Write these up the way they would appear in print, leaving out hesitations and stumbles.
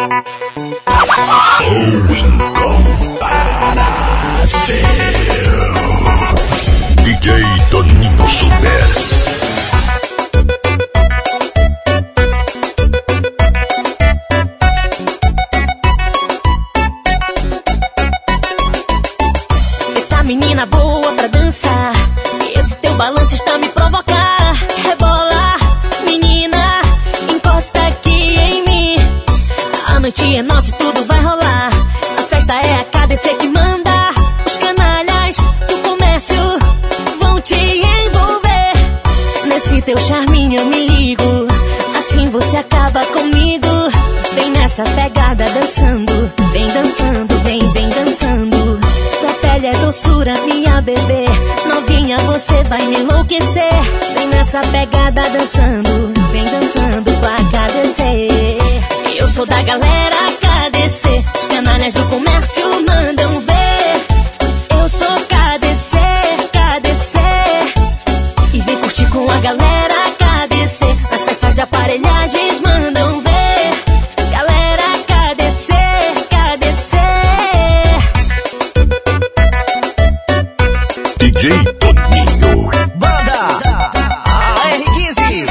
O incomparável DJ Toninho Super. Menina boa pra dançar, esse teu balanço está me provocar. Rebola, menina, encosta aqui em mim. A noite é nossa e tudo vai rolar. A festa é a KDC que manda. Os canalhas do comércio vão te envolver. Nesse teu charminho eu me ligo, assim você acaba comigo. Vem nessa pegada dançando, vem dançando, vem dançando. Tua pele é doçura, minha bebê. Novinha, você vai me enlouquecer. Vem nessa pegada dançando, vem dançando pra KDC. Eu sou da galera KDC, os canalhas do comércio mandam ver. Eu sou KDC, KDC. E vem curtir com a galera KDC. Nas festas de aparelhagens mandam ver. Galera KDC, KDC. DJ Toninho. Banda AR15.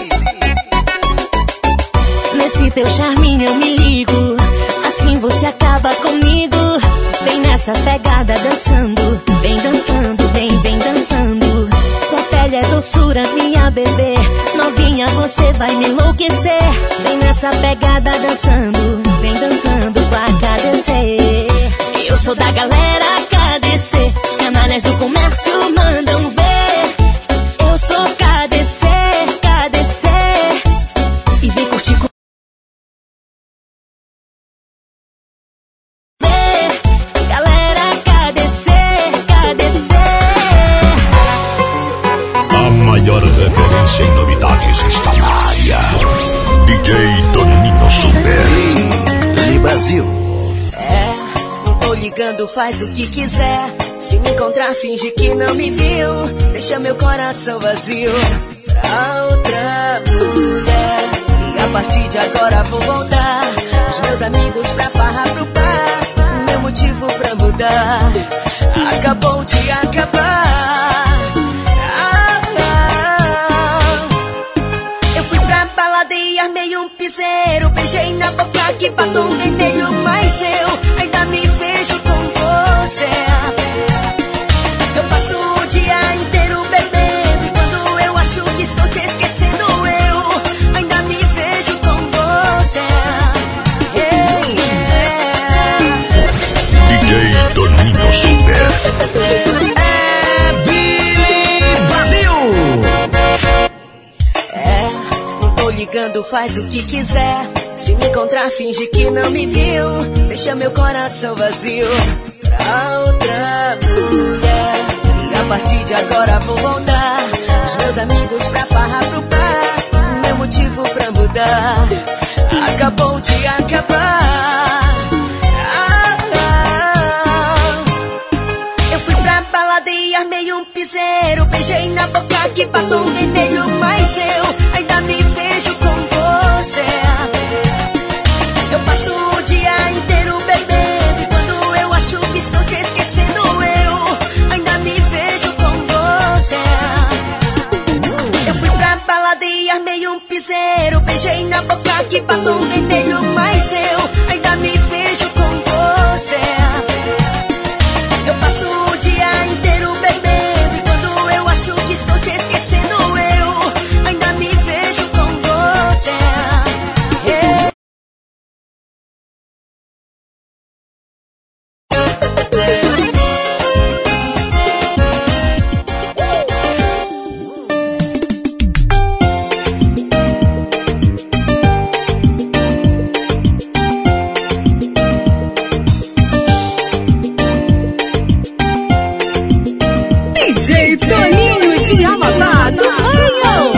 Nesse teu charminho eu me ligo, assim você acaba comigo. Vem nessa pegada dançando, vem dançando, vem dançando. Tua pele é doçura, minha bebê. Novinha, você vai me enlouquecer. Vem nessa pegada dançando, vem dançando pra KDC. Eu sou da galera KDC, os canalhas do comércio mandam ver. Eu sou KDC, KDC. E vem curtir com galera KDC, KDC. A maior referência em novidades está na área. DJ Toninho Super. E Brasil. Tô ligando, faz o que quiser. Se me encontrar, finge que não me viu. Deixa meu coração vazio pra outra mulher. E a partir de agora vou voltar. Os meus amigos pra farra pro bar. Meu motivo pra mudar acabou de acabar. Eu fui pra balada e armei um piseiro. Beijei na boca que batom vermelho. Mas eu ainda me vejo com você. Eu passo o dia inteiro bebendo. E quando eu acho que estou te esquecendo, eu ainda me vejo com você. DJ Toninho Super. Billy Brasil. Não tô ligando, faz o que quiser. Se me encontrar, finge que não me viu. Deixa meu coração vazio pra outra mulher. E a partir de agora vou voltar. Os meus amigos pra farra pro bar. Meu motivo pra mudar acabou de acabar. Eu fui pra balada e armei um piseiro. Beijei na boca que batom vermelho. Mas eu ainda me vejo com você. Eu passo o dia inteiro bebendo. E quando eu acho que estou te esquecendo, eu ainda me vejo com você. Eu fui pra balada e armei um piseiro. Beijei na boca que batom vermelho. Mas eu ainda me vejo com você. Eu passo o dia inteiro bebendo. E quando eu acho que estou te esquecendo, eu ainda me vejo com você. DJ Toninho de Amapá do Maranhão.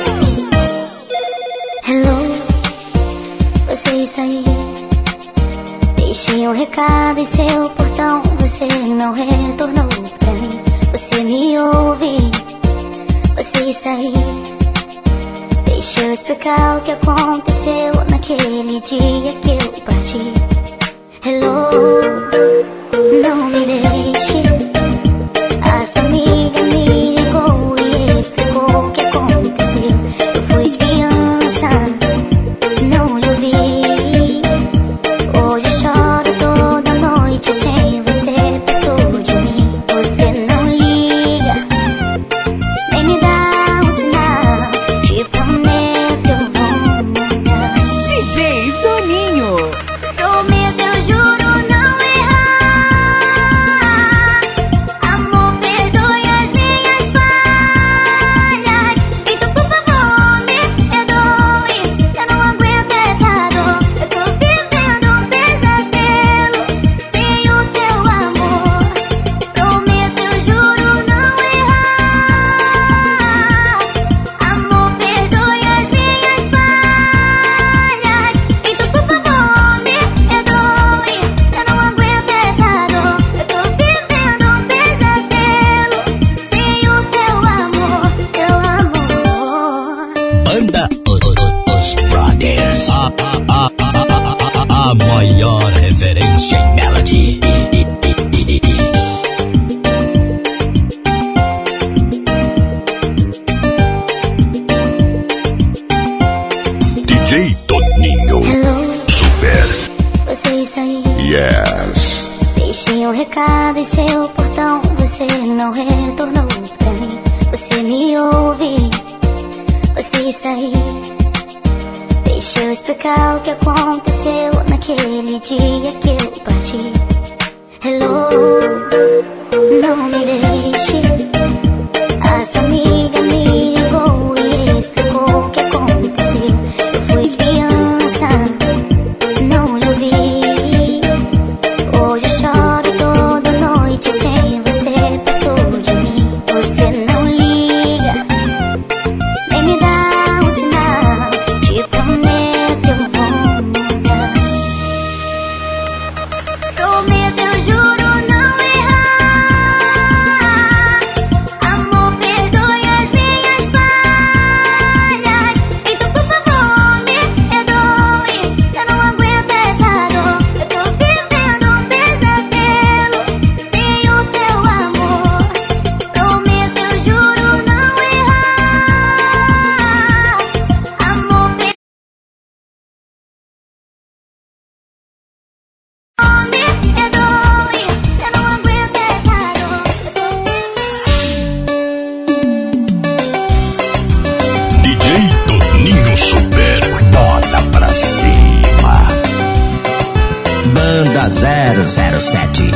Hello, vocês aí. Deixei um recado em seu portão. Você não retornou pra mim. Você me ouve. Você está aí. Deixa eu explicar o que aconteceu naquele dia que eu parti. Hello, não me deixe. A sua amiga me ligou e explicou o que aconteceu. Eu fui criança, não lhe ouvi. Hoje choro toda noite sem você perto de mim. Você não liga, nem me dá um sinal. Te prometo eu vou mudar. DJ Toninho. Prometo, eu juro não errar. Amor, perdoe as minhas falhas. Então por favor me perdoe. Eu não aguento essa dor. Eu tô vivendo um pesadelo sem o teu amor. Prometo, eu juro não errar. Amor, perdoe as minhas falhas. Então por favor me perdoe. Eu não aguento essa dor. Eu tô vivendo um pesadelo sem o teu amor, teu amor. Banda Os Brothers. A maior referência em melody. DJ Toninho. Hello, Super. você está aí? Yes. Deixei um recado em seu portão. Você não retornou pra mim. Você me ouve? Você está aí? Deixa eu explicar o que aconteceu naquele dia que eu parti. Hello, não me deixe. A sua amiga me ligou e explicou o que aconteceu. Eu fui criança, não lhe ouvi. Hoje choro toda noite sem você perto de mim. Você não liga, nem me dá um sinal. Te prometo eu vou mudar. Prometo, eu juro não errar. Amor, perdoe as minhas falhas. Então por favor me perdoe. Eu não aguento essa dor. Eu tô vivendo um pesadelo sem o teu amor. Prometo, eu juro não errar. Amor, perdoe me perdoe. Eu não aguento essa dor. DJ Toninho Super. Bota pra cima. Banda 007.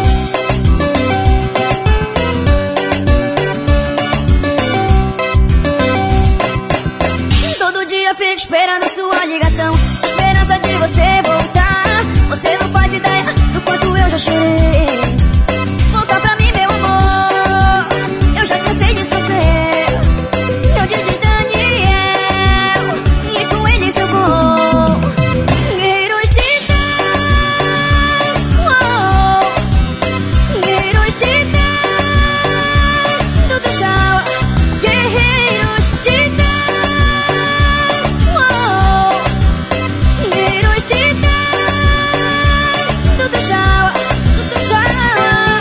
Todo dia fico esperando sua ligação, esperança de você voltar. Você não faz ideia do quanto eu já chorei. Volta pra mim, meu amor, eu já cansei de sofrer. Eu de Daniel, e com ele seu gol. Guerreiros titãs, oh, guerreiros titãs, tudo tchau. Guerreiros titãs, oh, guerreiros titãs, tudo tchau, tudo tchau.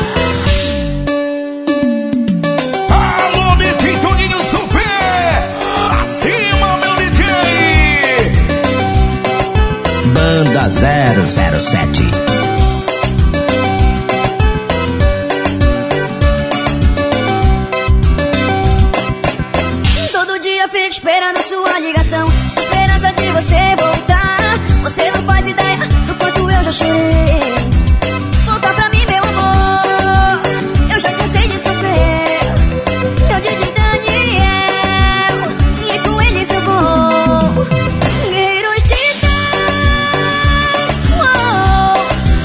Alô, DJ Toninho Super! Acima, meu DJ! Banda 007. Todo dia fico esperando sua ligação, esperança de você voltar. Você não faz ideia do quanto eu já chorei. Volta pra mim, meu amor, eu já cansei de sofrer. Eu de Daniel, e com ele seu gol. Guerreiros titãs, oh,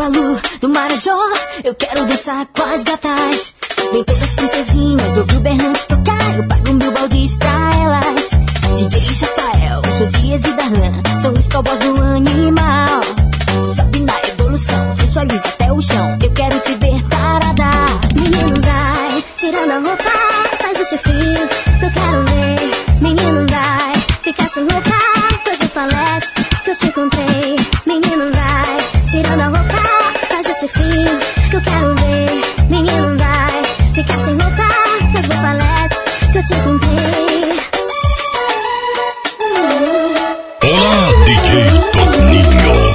Búfalo do Marajó, eu quero dançar com as gatas. Vem todas as princesinhas, ouvi o Bernandes tocar, eu pago 1000 baldes pra elas. DJ Rafael, Josias e Darlan são os cowboys do animal. Sobe na evolução, sensualiza até o chão, eu quero te ver tarada. Menino vai, tirando a roupa, faz o chifrinho que eu quero ver. Menino vai, fica sem roupa, pois me falece que eu te encontrei. Menino vai, tirando a roupa, faz o chifrinho que eu quero ver. Menino vai, fica sem roupa, pois me falece que eu te encontrei. Olá, DJ Toninho.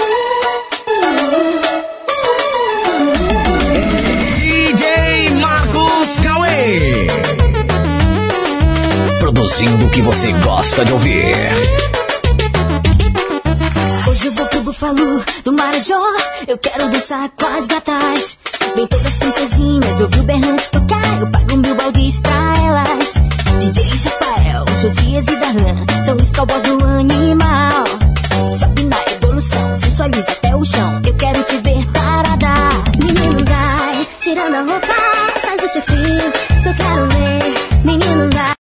DJ Marcos Cauê. Produzindo o que você gosta de ouvir. Hoje eu vou pro Búfalo do Marajó, eu quero dançar com as gatas. Vem todas as princesinhas, ouvi o Bernandes tocar, eu pago 1000 baldes pra elas. DJ Rafael, Josias e Darlan são os cowboys do animal. Sobe na evolução, sensualiza até o chão, eu quero te ver tarada. Menino vai, tirando a roupa, faz o chifrinho que eu quero ver. Menino vai,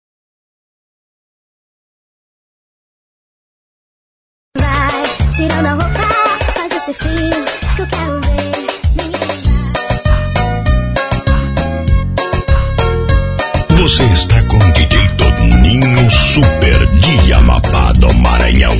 tirando a roupa, faz o chifrinho que eu quero ver. Você está com o DJ Toninho Super de Amapá do Maranhão.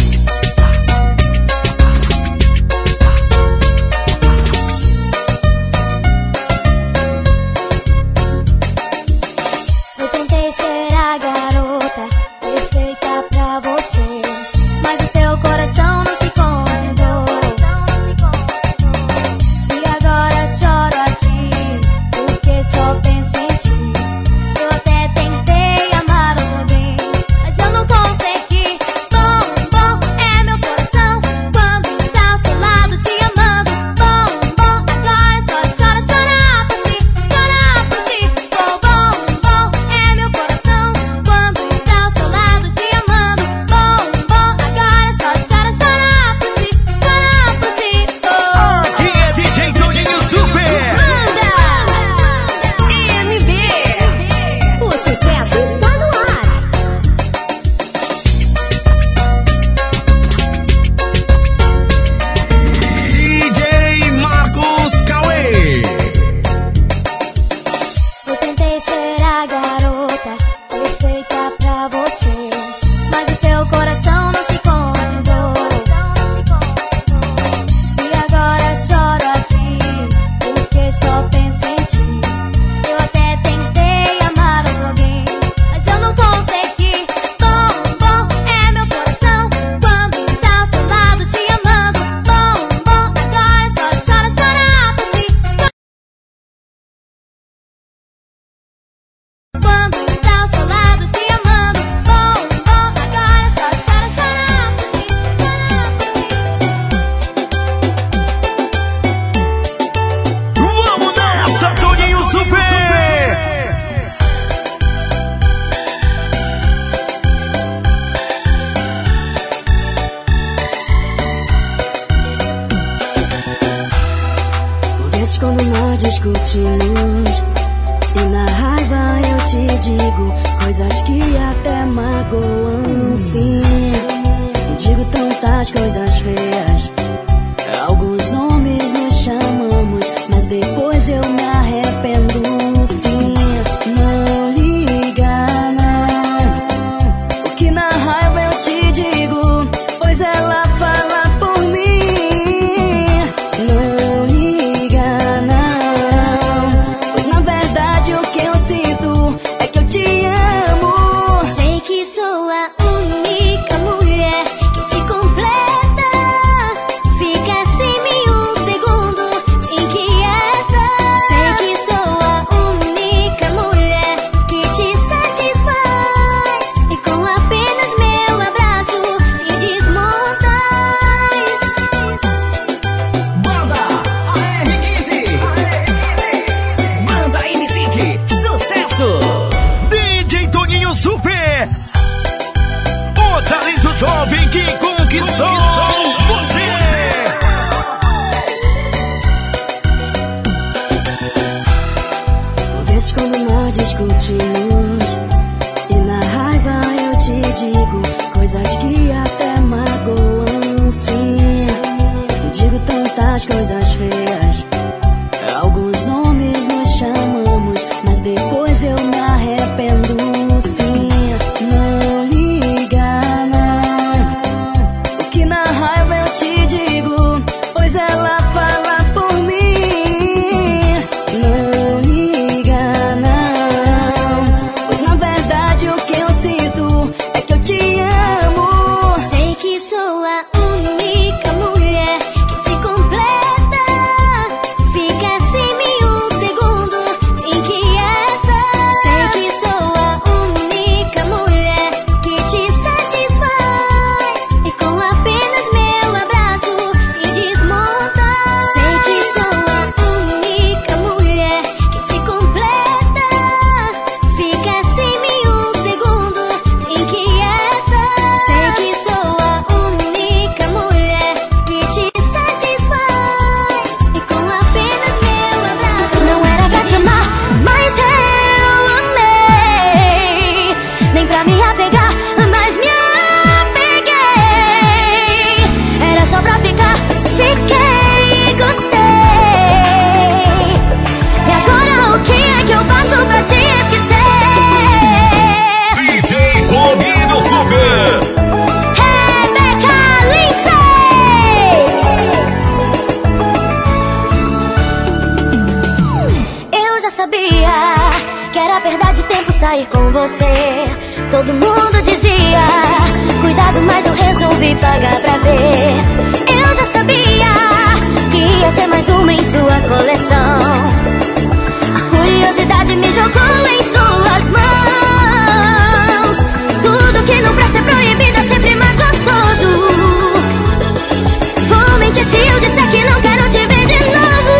Eu tentei ser a garota perfeita pra você, mas o seu coração não se contentou. E agora choro aqui, porque só penso em ti. Eu até tentei amar alguém, mas eu não consegui. Bom, bom é meu coração quando está ao seu lado te amando. Bom, bom, agora só chora, chora por ti, chora por ti. Bom, bom é meu coração quando está ao seu lado te amando. Bom, bom, agora só chora, chora por ti, chora por ti. Oh. Aqui é DJ Toninho Super. Manda! MB! O sucesso está no ar! DJ Marcos Cauê. Eu tentei ser a garota perfeita pra você, mas o seu coração não se contentou. E agora choro aqui, porque só penso em ti. Eu até tentei amar alguém, mas eu não consegui. Bom é meu coração quando está ao seu lado te amando. Bom, agora só chora, chora por ti. Quando está ao seu lado te amando. Bom, agora só chora, chora por ti, chora por ti. Vamos nessa, Toninho Super. Por vezes quando nós discutimos e na raiva eu te digo coisas que até magoam, sim. Digo tantas coisas feias, alguns nomes nos chamamos, mas depois eu me arrependo, sim. Não liga não, o que na raiva eu te digo, pois ela fala por mim. Não liga não, pois na verdade o que eu sinto é que eu te amo. Sei que sou a única mulher que te completa. Fica sem mim um segundo, te inquieta. Sei que sou a única mulher que te satisfaz, e com apenas meu abraço te desmontas. Banda AR15. Banda M5. Sucesso. DJ Toninho Super. O talento jovem que conquistou você. Todo mundo dizia, cuidado, mas eu resolvi pagar pra ver. Eu já sabia que ia ser mais uma em sua coleção. A curiosidade me jogou em suas mãos. Tudo que não presta é proibido, é sempre mais gostoso. Vou mentir se eu disser que não quero te ver de novo.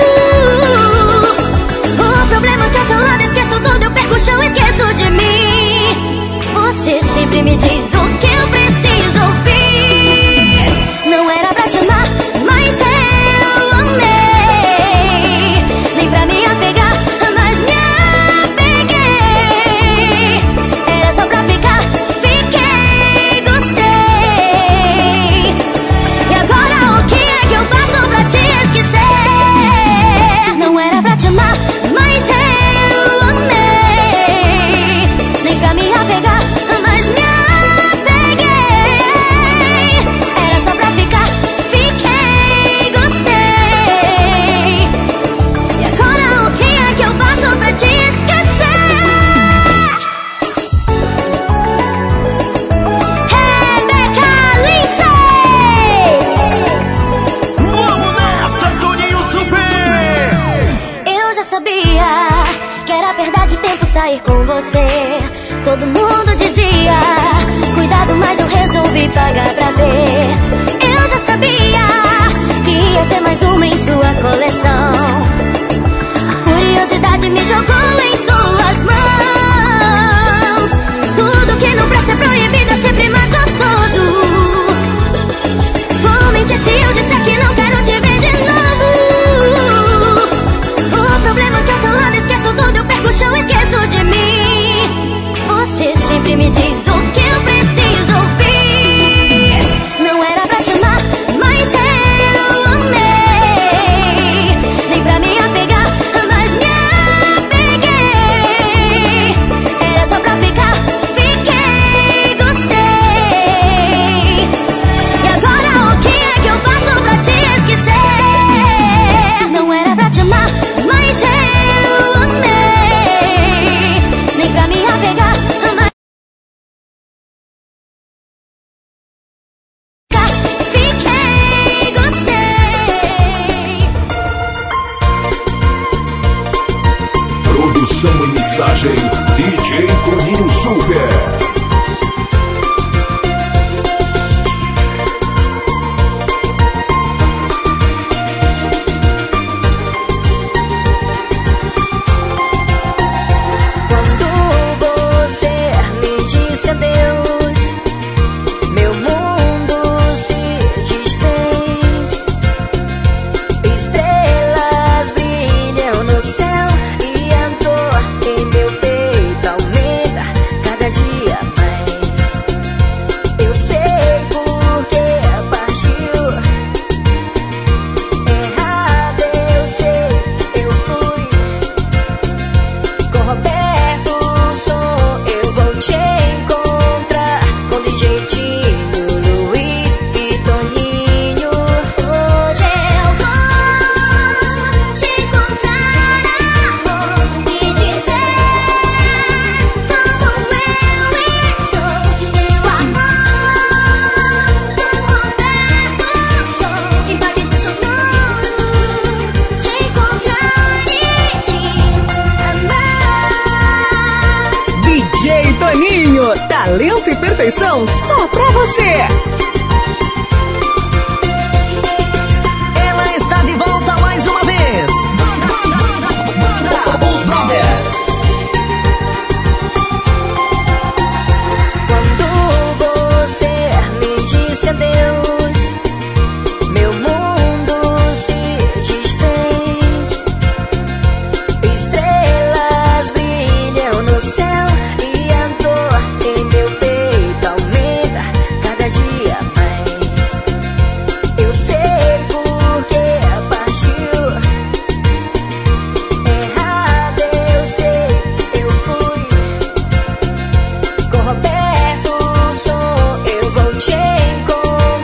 O problema é que ao seu lado esqueço tudo, eu perco o chão, esqueço de mim. Você sempre me diz o que eu preciso ouvir. Não era pra te amar, mas eu amei. Nem pra me apegar, mas me apeguei. Era só pra ficar, fiquei, gostei. E agora o que é que eu faço pra te esquecer? Não era pra te amar, mas eu amei. Nem pra me apegar, mas me apeguei. Era só pra ficar, fiquei, gostei. E agora o que é que eu faço pra te esquecer? Rebeca Lindsay! Vamos nessa, Toninho Super! Eu já sabia que era perda de tempo sair com você. Todo mundo dizia, cuidado, mas eu resolvi pagar pra ver. Eu já sabia que ia ser mais uma em sua coleção. A curiosidade me jogou em suas mãos. Tudo que não presta é proibido, é sempre mais gostoso. Vou mentir se eu disser que não quero te ver de novo. O problema é que ao seu lado esqueço tudo, eu perco o chão, esqueço de mim. Você sempre me diz o que eu preciso ouvir. Não era pra te amar, mas eu amei. Nem pra me apegar, mas me apeguei. Era só pra ficar, fiquei, gostei. E agora o que é que eu faço pra te esquecer? Não era pra te amar, mas eu amei. Nem pra me apegar, mas fiquei, gostei. Produção e mixagem DJ Toninho Super. Quando você me disse adeus, meu mundo se desfez. Estrelas brilham no céu e a dor em meu peito aumenta cada dia mais. Eu sei por que partiu. Errada eu sei, eu fui. Com Roberto Som eu vou te encontrar. Com DJ Tinho, Luiz e Toninho. Hoje eu vou te encontrar, amor, e dizer como eu sou. Meu amor, com Roberto Som, invade teu sonoro. Te encontrar e te amar. DJ Toninho, talento e perfeição só pra você. Ela está de volta mais uma vez. Os Brothers. Quando você me disse adeus, meu mundo se desfez. Estrelas brilham no céu e a dor em meu peito aumenta cada dia mais. Eu sei por que partiu. Errada eu sei, eu fui. Com Roberto Som eu vou te encontrar.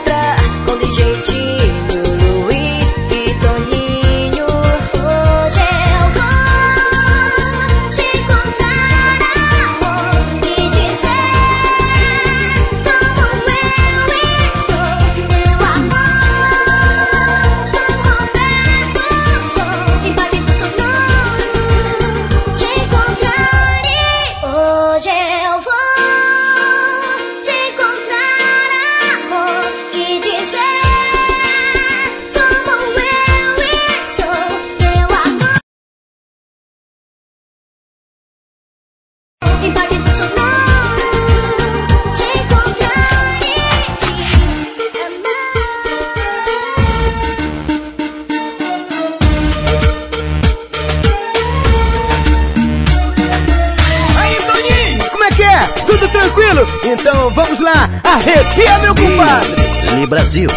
tudo tranquilo? Então vamos lá, arrepia meu compadre. Brasil.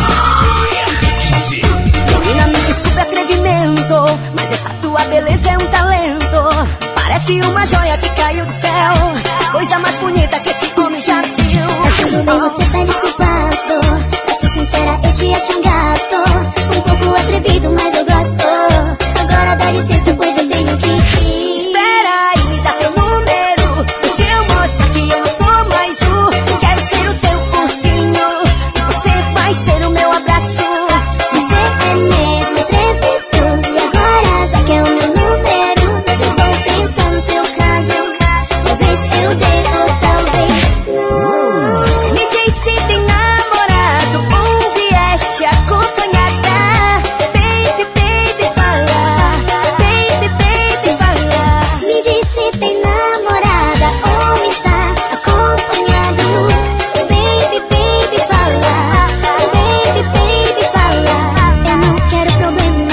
Menina, me desculpe atrevimento, mas essa tua beleza é um talento. Parece uma joia que caiu do céu, coisa mais bonita que esse homem já viu. Tá tudo bem, você tá desculpado. Pra ser sincera, eu te acho um gato, um pouco atrevido, mas eu gosto. Agora dá licença, pois eu tenho que ir. Espera aí, me dá teu número, deixa eu mostrar que eu não sou mais um. Quero ser o teu ursinho, e você vai ser o meu abraço. Você é mesmo atrevido, e agora já quer o meu número. Mas eu vou pensar no seu caso, talvez eu dê ou talvez não. Me diz se tem namorado ou vieste acompanhada. Baby, baby, fala. Baby, baby, fala. Me diz se tem namorada ou está acompanhado. Baby, baby, fala. Baby, baby, fala. Eu não quero problema.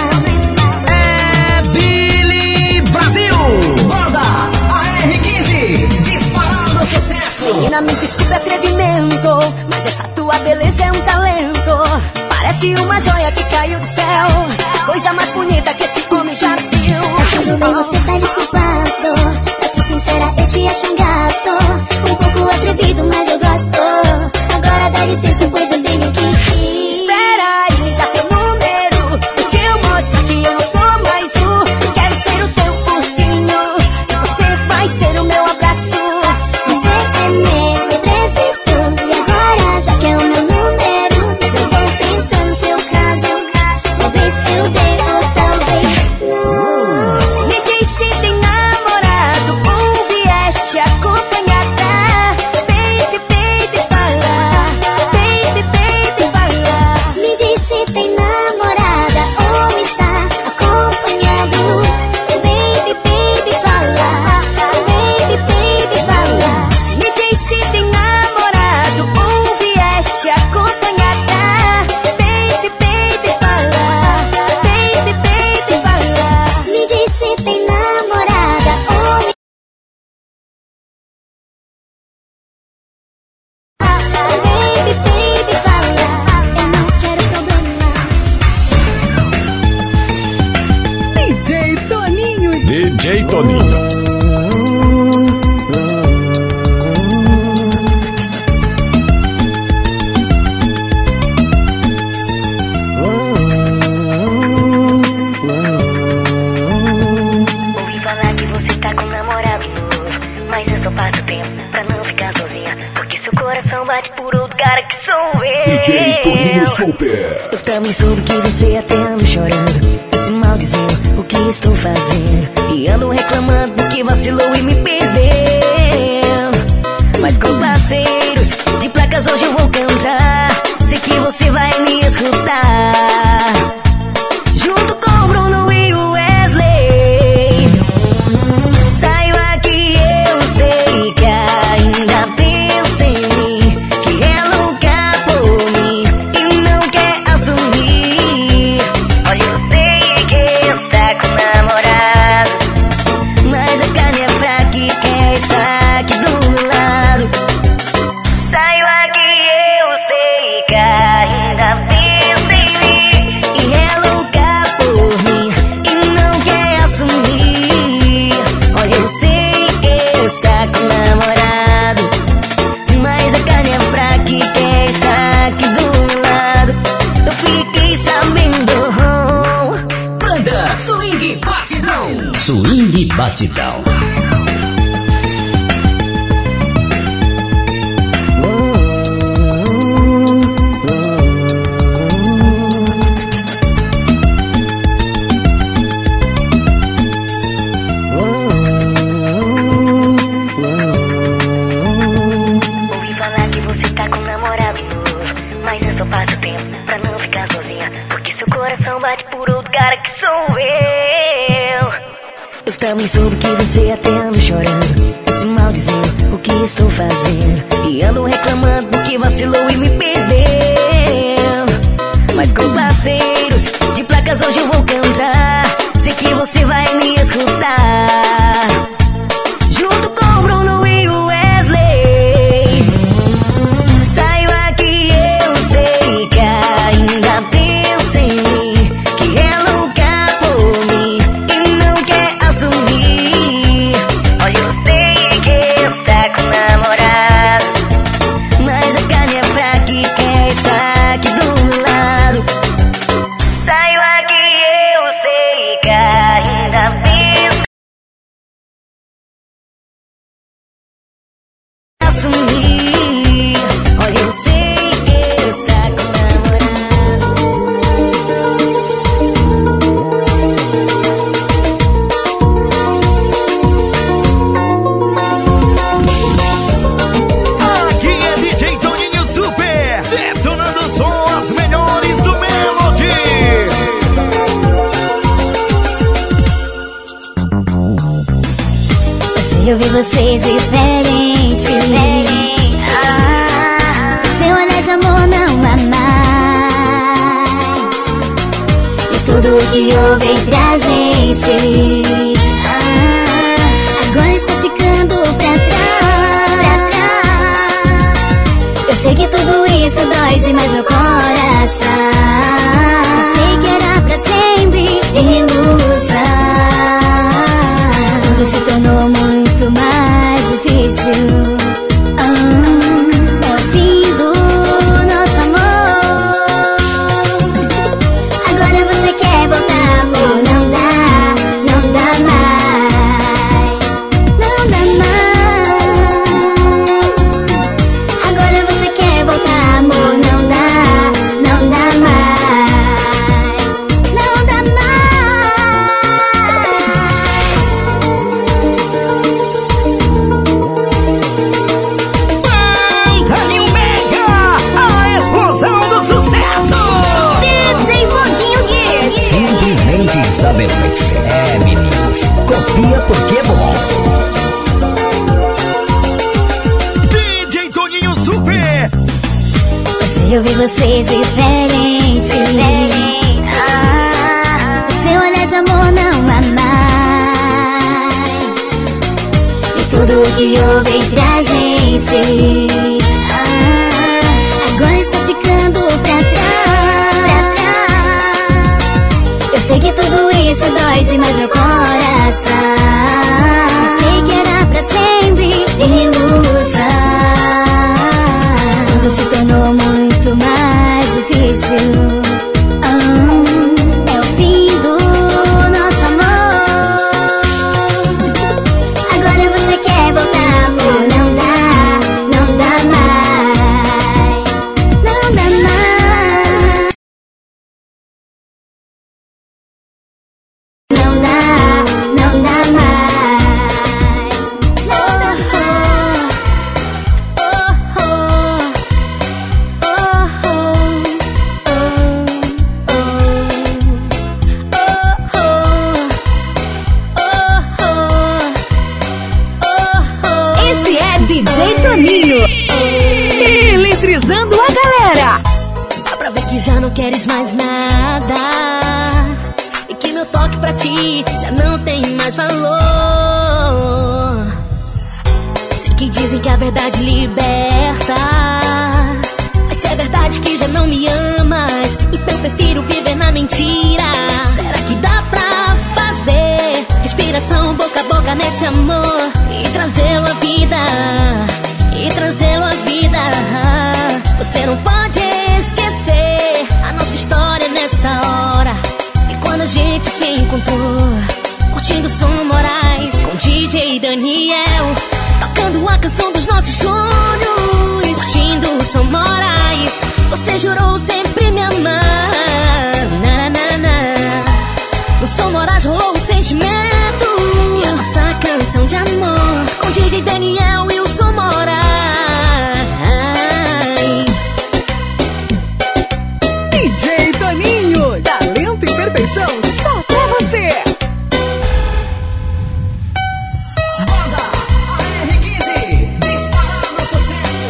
É Billy Brasil. Banda AR15. Disparando sucesso. Menina, me desculpe atrevimento, mas essa tua beleza é um talento. Parece uma joia que caiu do céu, coisa mais bonita que esse homem já viu. Tá tudo bem, você tá desculpado. Pra ser sincera, eu te acho um gato, um pouco atrevido, mas eu gosto. Agora dá licença, pois eu tenho que ir. Espera aí, me dá teu número, deixa eu mostrar que eu não sou mais um. Quero ser o teu ursinho, e você vai ser o meu abraço. Você é mesmo atrevido, e agora já quer o meu número. Mas eu vou pensar no seu caso, talvez eu dê ou talvez não. Me diz se tem namorado ou vieste acompanhada. Baby, baby, fala. Baby, baby, fala. Me diz se tem namorada ou está acompanhado. Baby, baby, fala. Baby, baby, fala. Me diz se tem namorado ou vieste acompanhada. Baby, baby, fala. Baby, baby, fala. Me diz se tem namorada ou baby, baby, fala. Eu não quero problema. DJ Toninho. DJ Toninho. Ouvi falar que você tá com um namorado novo, mas eu só passo tempo pra não ficar sozinha, porque seu coração bate por outro cara que sou eu. DJ Toninho Super. Eu também soube que você até anda chorando, se maldizendo o que estou fazendo, e ando reclamando que vacilou e me perdeu. Mas com os parceiros de placas hoje eu vou cantar, sei que você vai me escutar. Junto com o Bruno e o Wesley, saio aqui, eu sei que ainda pensa em mim, que é louca por mim e não quer assumir. Olha, eu sei que está com namorado, mas a carne é fraca e quer estar aqui do meu lado. Saio aqui, eu sei que ainda pensa em mim, e é louca por mim e não quer assumir. Olha, eu sei que está com namorado, mas a carne é fraca e quer estar aqui do meu lado. Eu fiquei sabendo. Banda Swing Batidão. Swing Batidão. Ouvi falar que você tá com um namorado novo, mas eu só passo tempo pra não ficar sozinha, porque seu coração bate por outro cara que sou eu. Eu também soube que você até anda chorando, se maldizendo o que estou fazendo, e ando reclamando que vacilou e me perdeu. Mas com os parceiros de placas hoje eu vou cantar, sei que você vai me escutar. Junto com o Bruno e o Wesley, sumir. Olha, eu sei que está com Aqui é DJ Toninho Super, detonando som, as melhores do Melody. Eu vi você diferente. Seu olhar de amor não há mais. E tudo que houve entre a gente agora está ficando pra trás. Eu sei que tudo isso dói demais meu coração. Eu sei que era pra sempre ilusão. Tudo se tornou muito mais difícil. É o fim do nosso amor. Agora você quer voltar, amor. Não dá mais. Não dá mais. Agora você quer voltar, amor. Não dá mais. Não dá mais. Caninho Mega, a explosão do sucesso. DJ Foguinho Geek. Simplesmente saber mexer. É, meninos, copia porque é bom. DJ Toninho Super. Hoje eu vi você diferente. Seu olhar de amor não há mais. E tudo que houve entre a gente agora está ficando pra trás. Eu sei que tudo isso dói demais meu coração. Eu sei que era pra sempre ilusão. Tudo se tornou muito mais difícil. É o fim do nosso amor. Agora você quer voltar, amor. Não dá mais. Não dá mais. Não dá mais. Não dá Esse é DJ Toninho. Eletrizando a galera. Dá pra ver que já não queres mais nada e que meu toque pra ti já não tem mais valor. Sei que dizem que a verdade liberta, mas se é verdade que já não me amas, então prefiro viver na mentira. Será que dá pra fazer respiração boca a boca nesse amor e trazê-lo à vida? E trazê-lo à vida. Você não pode esquecer a nossa história nessa hora. E quando a gente se encontrou, curtindo som Moraes com DJ Daniel, tocando a canção dos nossos sonhos, curtindo o som Moraes. Você jurou sempre me amar. Na, na, na. No som Moraes rolou um sentimento e a nossa canção de amor com DJ Daniel e o som Moraes. DJ Toninho, talento e perfeição só pra você. Banda AR15, disparando sucesso.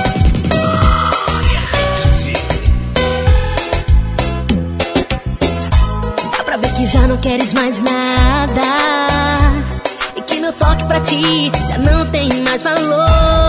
Dá pra ver que já não queres mais nada e que meu toque pra ti já não tem mais valor.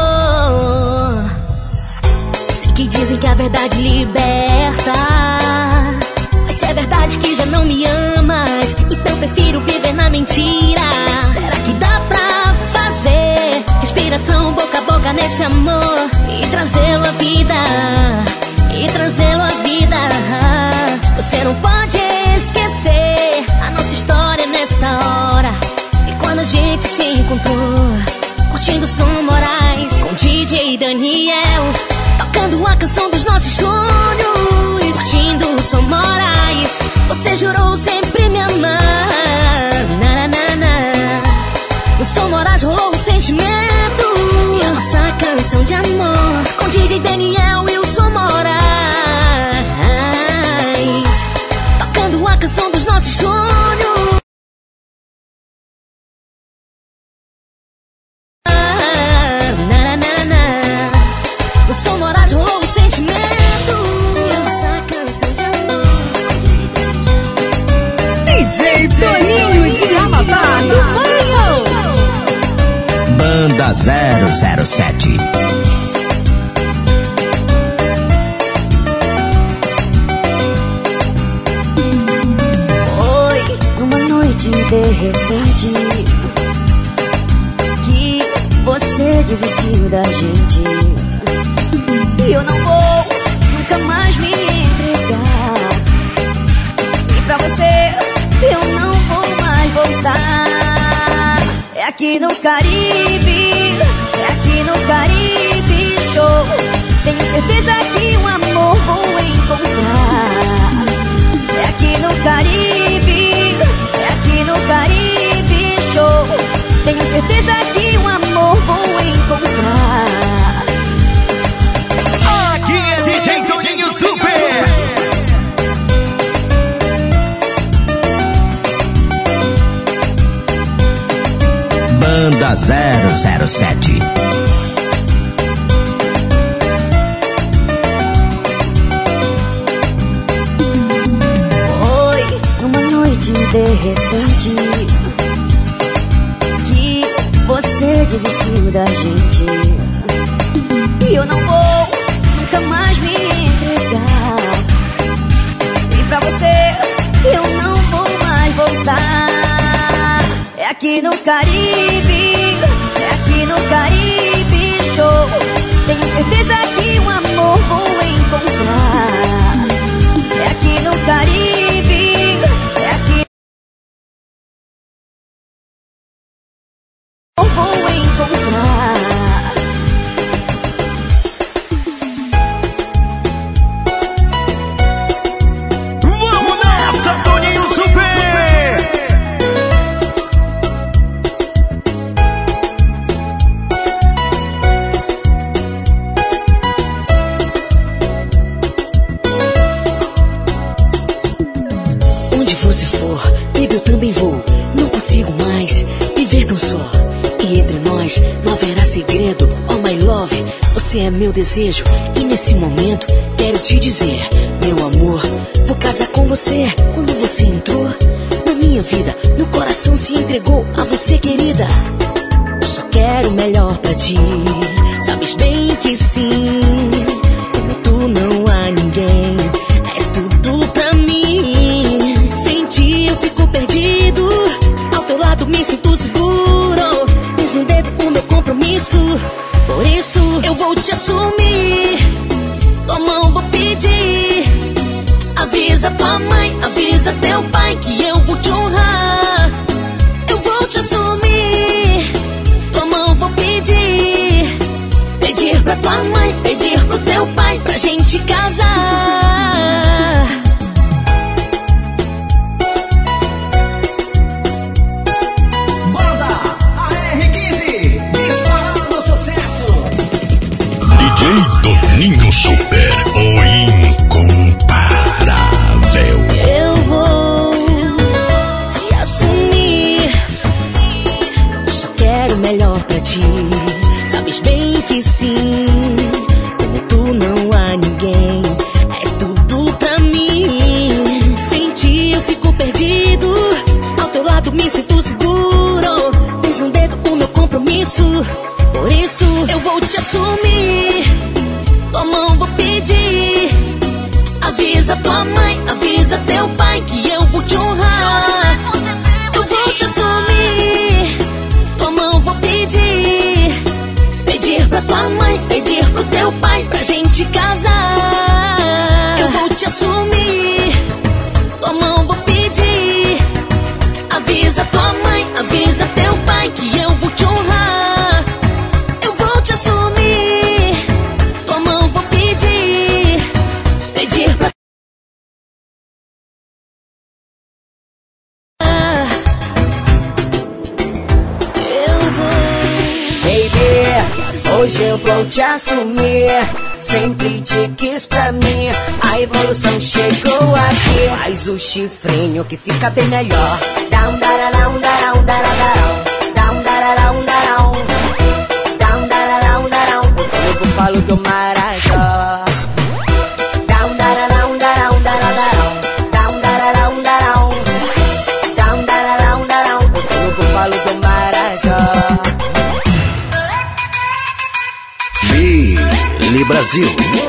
Sei que dizem que a verdade liberta, mas se é verdade que já não me amas, então prefiro viver na mentira. Será que dá pra fazer respiração boca a boca nesse amor e trazê-lo à vida? E trazê-lo à vida. Você não pode esquecer a nossa história nessa hora. E quando a gente se encontrou, curtindo som Moraes com DJ nossos sonhos. Curtindo Som Moraes, você jurou sempre me amar. No Som Moraes rolou um sentimento e a nossa canção de amor com DJ Daniel e o Som Moraes, tocando a canção dos nossos sonhos. No Som Moraes rolou um sentimento e a nossa canção de amor. DJ Toninho de Amapá do Maranhão. Banda 007. Foi numa noite de repente que você desistiu da gente. E eu não vou nunca mais me entregar. E pra você eu não vou mais voltar. É aqui no Caribe, é aqui no Caribe Show. Tenho certeza que um amor vou encontrar. É aqui no Caribe, é aqui no Caribe Show. Tenho certeza que um amor vou encontrar. Aqui é DJ Toninho Super. Banda 007. Foi numa noite de repente que você desistiu da gente. E eu não vou nunca mais me entregar. E pra você eu não vou mais voltar. É aqui no Caribe, é aqui no Caribe Show. Tenho certeza que um amor vou encontrar. É aqui no Caribe, é aqui eu vou encontrar. Vamos nessa, Toninho Super. Onde você for, baby, eu também vou. Não consigo mais viver tão só. E entre nós não haverá segredo. Oh my love, você é meu desejo. E nesse momento quero te dizer, meu amor, vou casar com você. Quando você entrou na minha vida, meu coração se entregou a você, querida. Eu só quero o melhor pra ti. Sabes bem que sim, como tu não há ninguém. És tudo pra mim. Sem ti eu fico perdido. Ao teu lado me sinto seguro. Tens no dedo o meu compromisso. Por isso eu vou te assumir. Tua mão vou pedir. Avisa tua mãe, avisa teu pai que eu vou te honrar. Eu vou te assumir. Tua mão vou pedir. Pedir pra tua mãe, pedir pro teu pai pra gente casar. Banda AR15, disparando sucesso. DJ Toninho Super, o incomparável. Eu vou te assumir. Só quero o melhor pra ti. Sabes bem que sim, como tu não há ninguém. És tudo pra mim. Sem ti eu fico perdido. Ao teu lado me sinto seguro. Tens no dedo o meu compromisso. Por isso eu vou te assumir. Tua mão vou pedir. Avisa tua mãe, avisa teu pai que eu vou te honrar. Eu vou te assumir. Tua mão vou pedir. Pedir pra tua mãe, pedir pro teu pai pra gente casar. Eu vou te assumir. Tua mão vou pedir. Avisa tua mãe, avisa teu pai que eu vou te honrar. Eu vou te assumir. Tua mão vou pedir. eu vou te assumir. Sempre te quis pra mim, a evolução chegou aqui. Faz o chifrinho que fica bem melhor. Down, dararão, darão, dararão. Down, dararão, darão. Down, dararão, darão. Eu falo do Marajó. Down, dararão, darão, dararão. Down, dararão, darão. Down, dararão, darão. Eu falo do Marajó. Billy Brasil.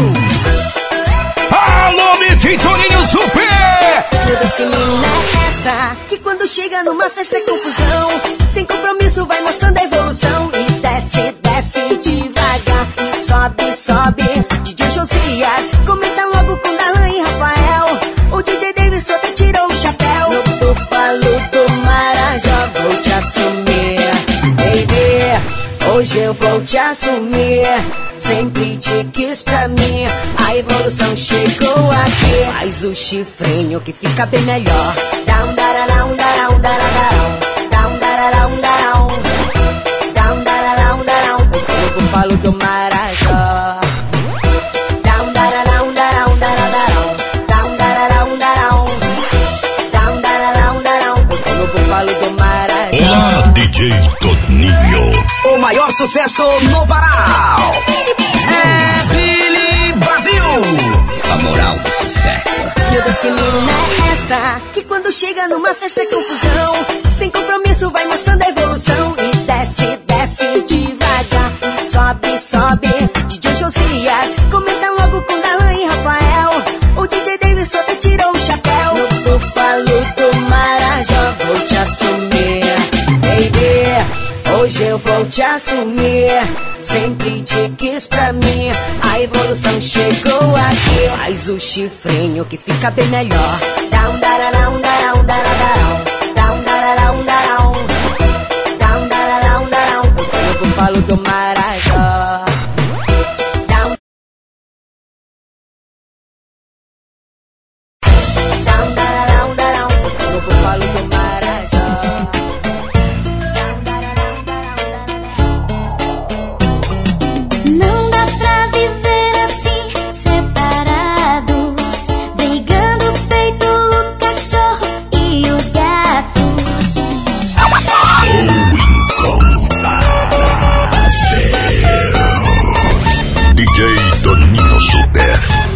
Alô, DJ Toninho Super! Meu Deus, que menina é essa? Que quando chega numa festa é confusão. Sem compromisso vai mostrando a evolução. E desce, desce devagar. E sobe, sobe. DJ Josias, comenta logo com Darlan e Rafael. O DJ Davidson até tirou o chapéu. No búfalo do Marajó vou te assumir, baby. Hoje eu vou te assumir. Sempre te quis pra mim, a evolução chegou aqui. Faz o chifrinho que fica bem melhor. Down, dararão, darão, dararão. Down, dararão, darão. Down, dararão, darão. Eu falo do Marajó. Down, dararão, darão, dararão. Down, dararão, darão. Down, dararão, darão. Eu falo do Marajó. Olá, DJ Toninho. O maior sucesso no Pará é Billy Brasil. A moral do sucesso. Meu Deus, que menina é essa? Que quando chega numa festa é confusão. Sem compromisso vai mostrando a evolução. E desce, desce devagar. E sobe, sobe. DJ Josias, comenta logo com Darlan e Rafael. O DJ Davidson até tirou o chapéu. No búfalo do Marajó vou te assumir, baby. Hoje eu vou te assumir. Sempre te quis pra mim, a evolução chegou aqui. Faz o chifrinho que fica bem melhor. Down, dararão, darão, dararão. Down, dararão, darão. Down, dararão, darão. Eu falo do Marajó. Down, down, dararão, darão. Eu falo do Marajó. Não dá pra viver assim, separado, brigando feito o cachorro e o gato. DJ Toninho Super.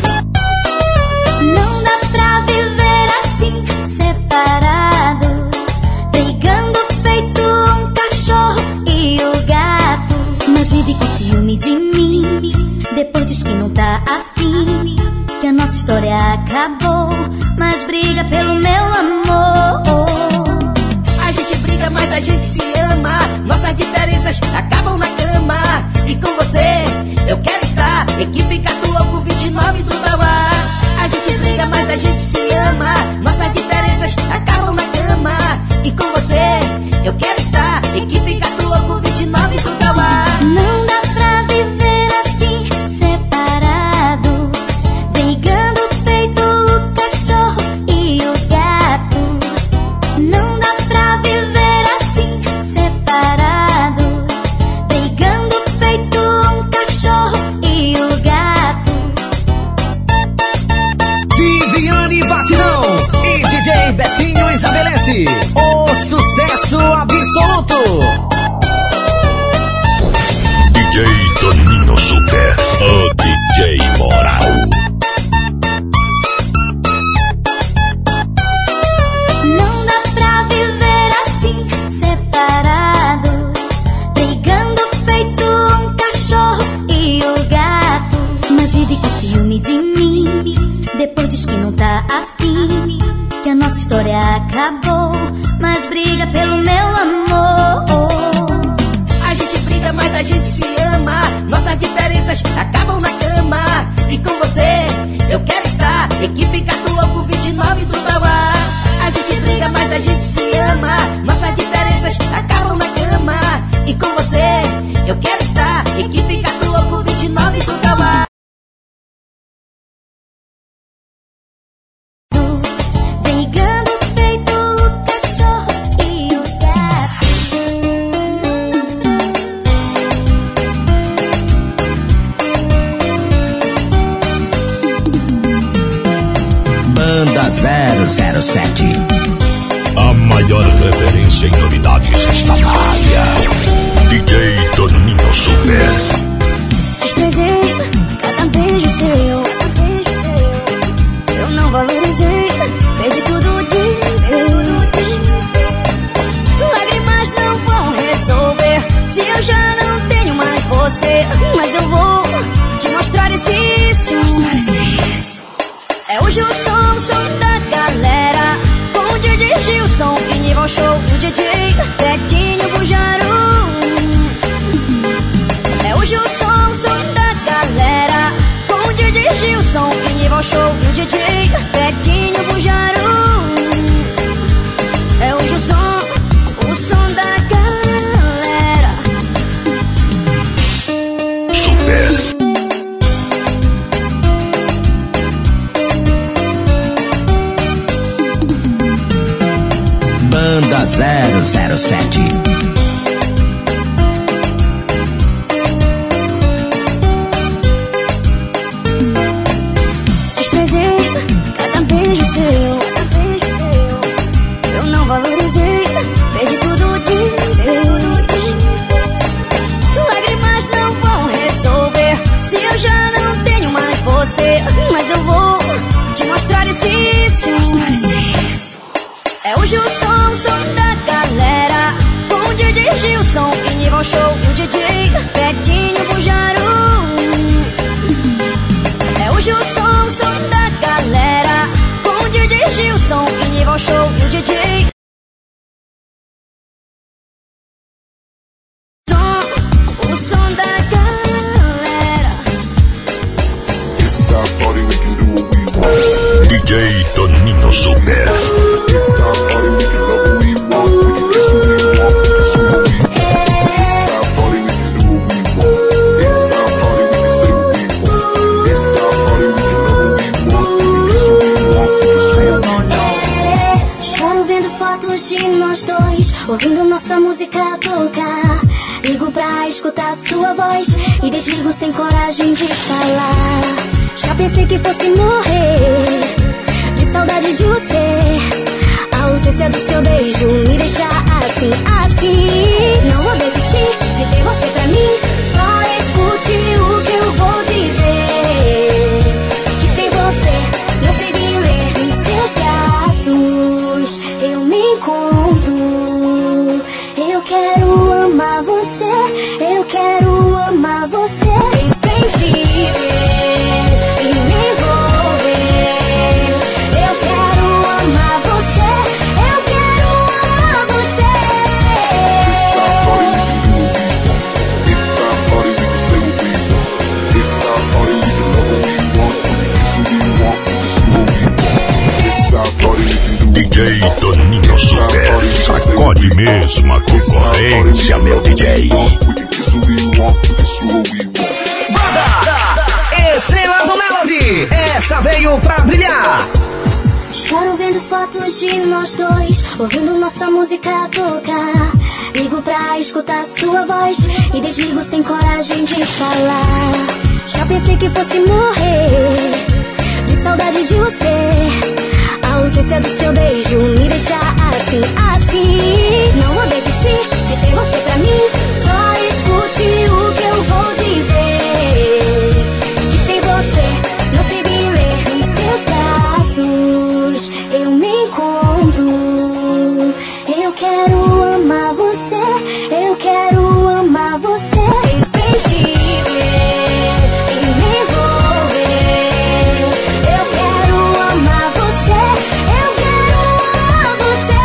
Não dá pra viver assim, separados, brigando feito um cachorro e o gato. Mas vive com ciúme de mim, depois diz que não tá afim, que a nossa história acabou, mas briga pelo meu amor. A gente briga, mas a gente se ama. Nossas diferenças acabam na cama. E com você eu quero estar. Equipe Gato Louco 29 do Bauá. A gente briga, mas a gente se ama. Nossas diferenças acabam na cama. E com você eu quero estar. Equipe Gato Louco 29 do Bauá. Não dá pra viver assim, separados, brigando feito o cachorro e o gato. Não dá pra viver assim, separados, brigando feito um cachorro e o gato. Viviane Batidão e DJ Betinho estabelece o sucesso absoluto. DJ Toninho Super, o DJ Moral. Não dá pra viver assim, separados, brigando feito um cachorro e o gato. Mas vive com ciúme de mim, depois diz que não tá afim, que a nossa história acabou, mas briga pelo meu amor. A gente briga, mas a gente se ama. Nossas diferenças acabam na cama. E com você eu quero estar. Equipe Gato Louco 29 do Bauá. A gente briga, mas a gente se ama. Nossas diferenças acabam na cama. E com você eu quero estar. Equipe Gato Louco 29 do Bauá. Brigando feito o cachorro e o gato. Banda 007. A maior referência em novidades está na área. DJ Toninho Super. Desprezei cada beijo seu, eu não valorizei, perdi tudo de vez. Lágrimas não vão resolver se eu já não tenho mais você. Mas eu vou te mostrar esse isso. É hoje o som da galera, com o DJ Gilson e nível show do DJ Betinho Bujaru. É hoje o som da galera, com o DJ Gilson e nível show do DJ Betinho Bujaru. É hoje o som da galera. Super. Banda 007. Desprezei cada beijo seu, eu não valorizei, perdi tudo de vez. Lágrimas não vão resolver se eu já não tenho mais você. Mas eu vou te mostrar esse isso. É hoje o som da galera, com o DJ Gilson e nível show do DJ Betinho Bujaru. É hoje o som da galera, com o DJ Gilson e nível show do DJ. O som da galera. DJ Toninho Super. Choro vendo fotos de nós dois, ouvindo nossa música tocar. Ligo pra escutar sua voz e desligo sem coragem de falar. Já pensei que fosse morrer de saudade de você. A ausência do seu beijo me deixa assim. Não vou desistir de ter você pra mim. Só escute o que eu vou dizer. Que sem você não sei bem ler. Em seus braços eu me encontro. Eu quero amar você. Eu quero amar você. Sem sentir e me envolver. Eu quero amar você. Eu quero amar você. DJ Toninho Super. Sacode mesmo a concorrência, meu DJ. Banda Estrela do Melody, essa veio pra brilhar. Choro vendo fotos de nós dois, ouvindo nossa música tocar. Ligo pra escutar sua voz e desligo sem coragem de falar. Já pensei que fosse morrer de saudade de você. A ausência do seu beijo me deixa assim. Não vou desistir de ter você pra mim. Só escute o que eu vou dizer. Que sem você não sei bem ler. Em seus braços eu me encontro. Eu quero amar você. Eu quero amar você. Sem sentir e me envolver. Eu quero amar você. Eu quero amar você.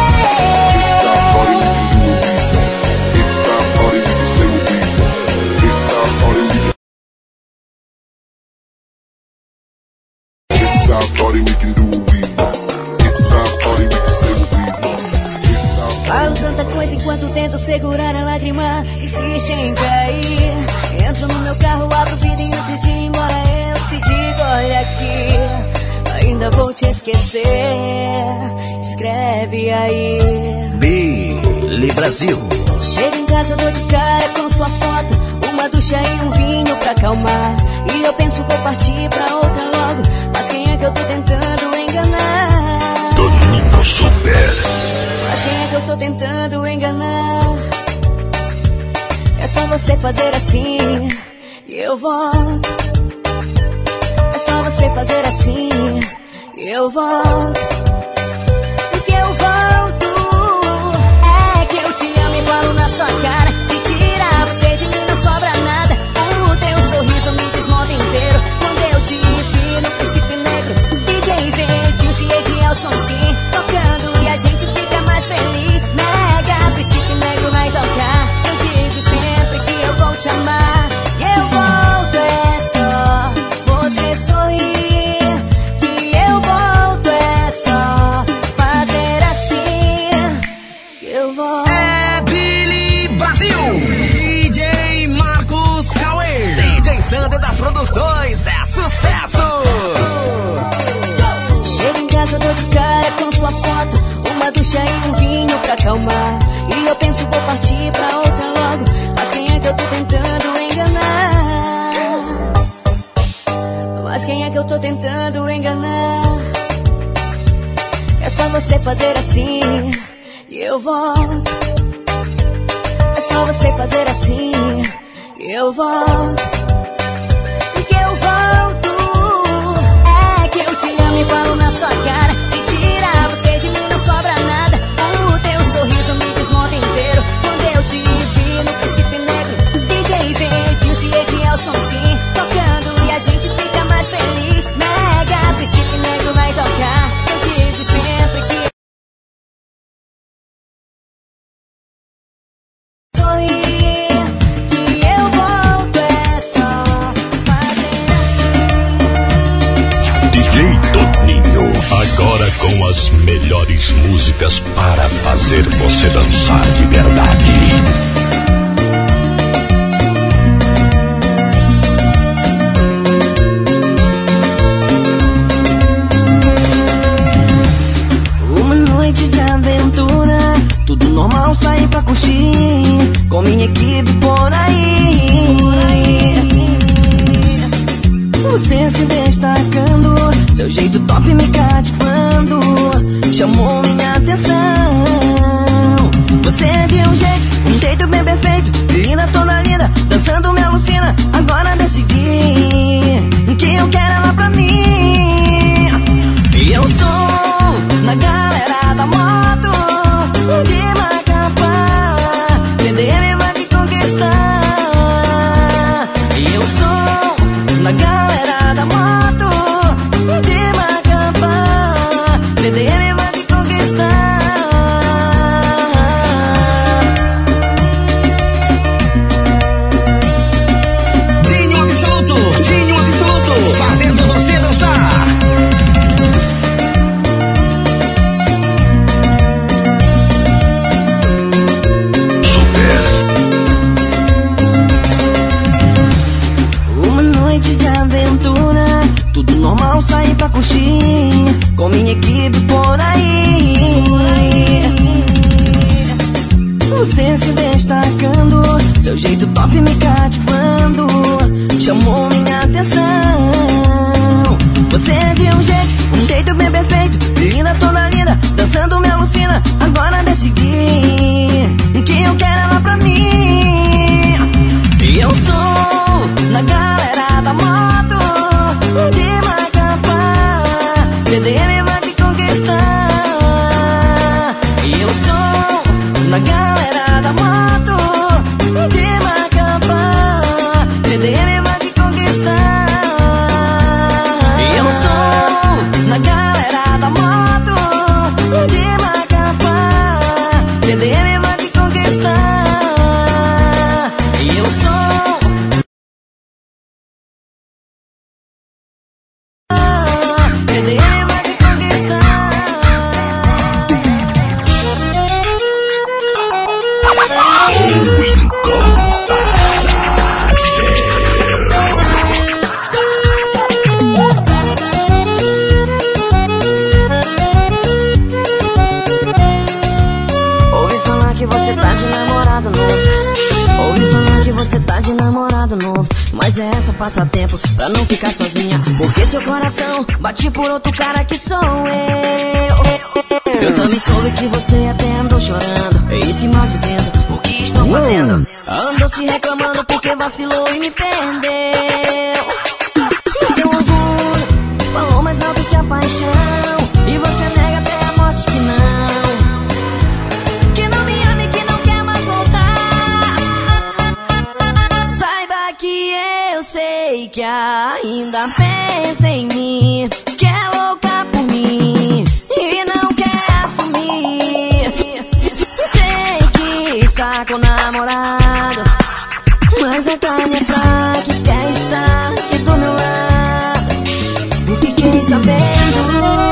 Falo tanta coisa enquanto tento segurar a lágrima e se sem cair. Entro no meu carro, abro o vidro antes de ir embora. Eu te digo, olha aqui, ainda vou te esquecer. Escreve aí. Billy Brasil. Chego em casa, dou de cara com sua foto, uma ducha e um vinho pra acalmar. E eu penso, vou partir pra outra logo, mas quem é que eu tô tentando enganar? você fazer assim e eu volto. É só você fazer assim e eu volto. Porque eu volto. É que eu te amo e falo na sua cara. Se tirar você de mim não sobra nada. O teu sorriso me desmonta inteiro. Quando eu te vi no Príncipe Negro, DJ Zedinho, se Edielson sim tocando e a gente fica mais feliz. Mega Príncipe Negro vai tocar. Eu digo sempre que eu vou te amar. E eu volto, é só você sorrir. Que eu volto, é só fazer assim. Que eu volto. É Billy Brasil, DJ Marcos Cauê, DJ Sander das Produções, é sucesso! Chego em casa, dou de cara com sua foto, uma ducha e um vinho pra acalmar. E eu penso, vou partir pra outra logo. Mas quem é que eu tô tentando enganar? Mas quem é que eu tô tentando enganar? É só você fazer assim e eu volto. É só você fazer assim e eu volto. Porque eu volto. É que eu te amo e falo na sua cara. Se tirar você de mim não sobra nada. O teu sorriso me desmonta inteiro. Quando eu te vi no Príncipe Negro, DJ Zedinho, se Edielson sim tocando e a gente fica mais feliz. Mega Príncipe Negro vai tocar. Eu digo sempre que sorrir, que eu volto, é só fazer assim. DJ Toninho, agora com as melhores músicas para fazer você dançar de verdade. Uma noite de aventura, tudo normal, sair pra curtir com minha equipe por aí. Você se destacando, seu jeito top me cativando, chamou minha atenção. Você é de um jeito bem perfeito, linda, toda linda, dançando me alucina. Agora decidi que eu quero ela pra mim. E eu sou na galera da moto de Macapá, CDM vai me conquistar. E eu sou na galera da moto de Macapá, CDM vai me conquistar. Dinho Absoluto, fazendo você dançar. Uma noite de aventura, tudo normal, sair pra curtir com minha equipe por aí. Você se destacando, seu jeito top me cativando, chamou minha atenção. Você é de um jeito bem perfeito, linda, toda linda, dançando me alucina. Agora decidi que eu quero ela pra mim. E eu sou na galera da moto de Macapá, CDM vai me conquistar. E eu sou na galera da moto de Macapá, CDM vai me conquistar. E eu sou na galera da moto de Macapá, CDM vai me conquistar. E eu sou CDM vai me conquistar. Ouvi falar que você tá de namorado novo. Ouvi falar que você tá de namorado novo. Mas é só passatempo pra não ficar sozinha, porque seu coração bate por outro cara que sou eu. Eu também soube que você até andou chorando e se maldizendo, porque estou estão fazendo? Andou se reclamando porque vacilou e me perdeu. E seu orgulho falou mais alto que a paixão, e você nega até a morte que não. Que não me ama e que não quer mais voltar. Saiba que eu sei que ainda pensa em mim, que é louca por mim e não quer assumir. Sei que está com o namorado, mas a carne é fraca e quer estar aqui do meu lado. Eu fiquei sabendo.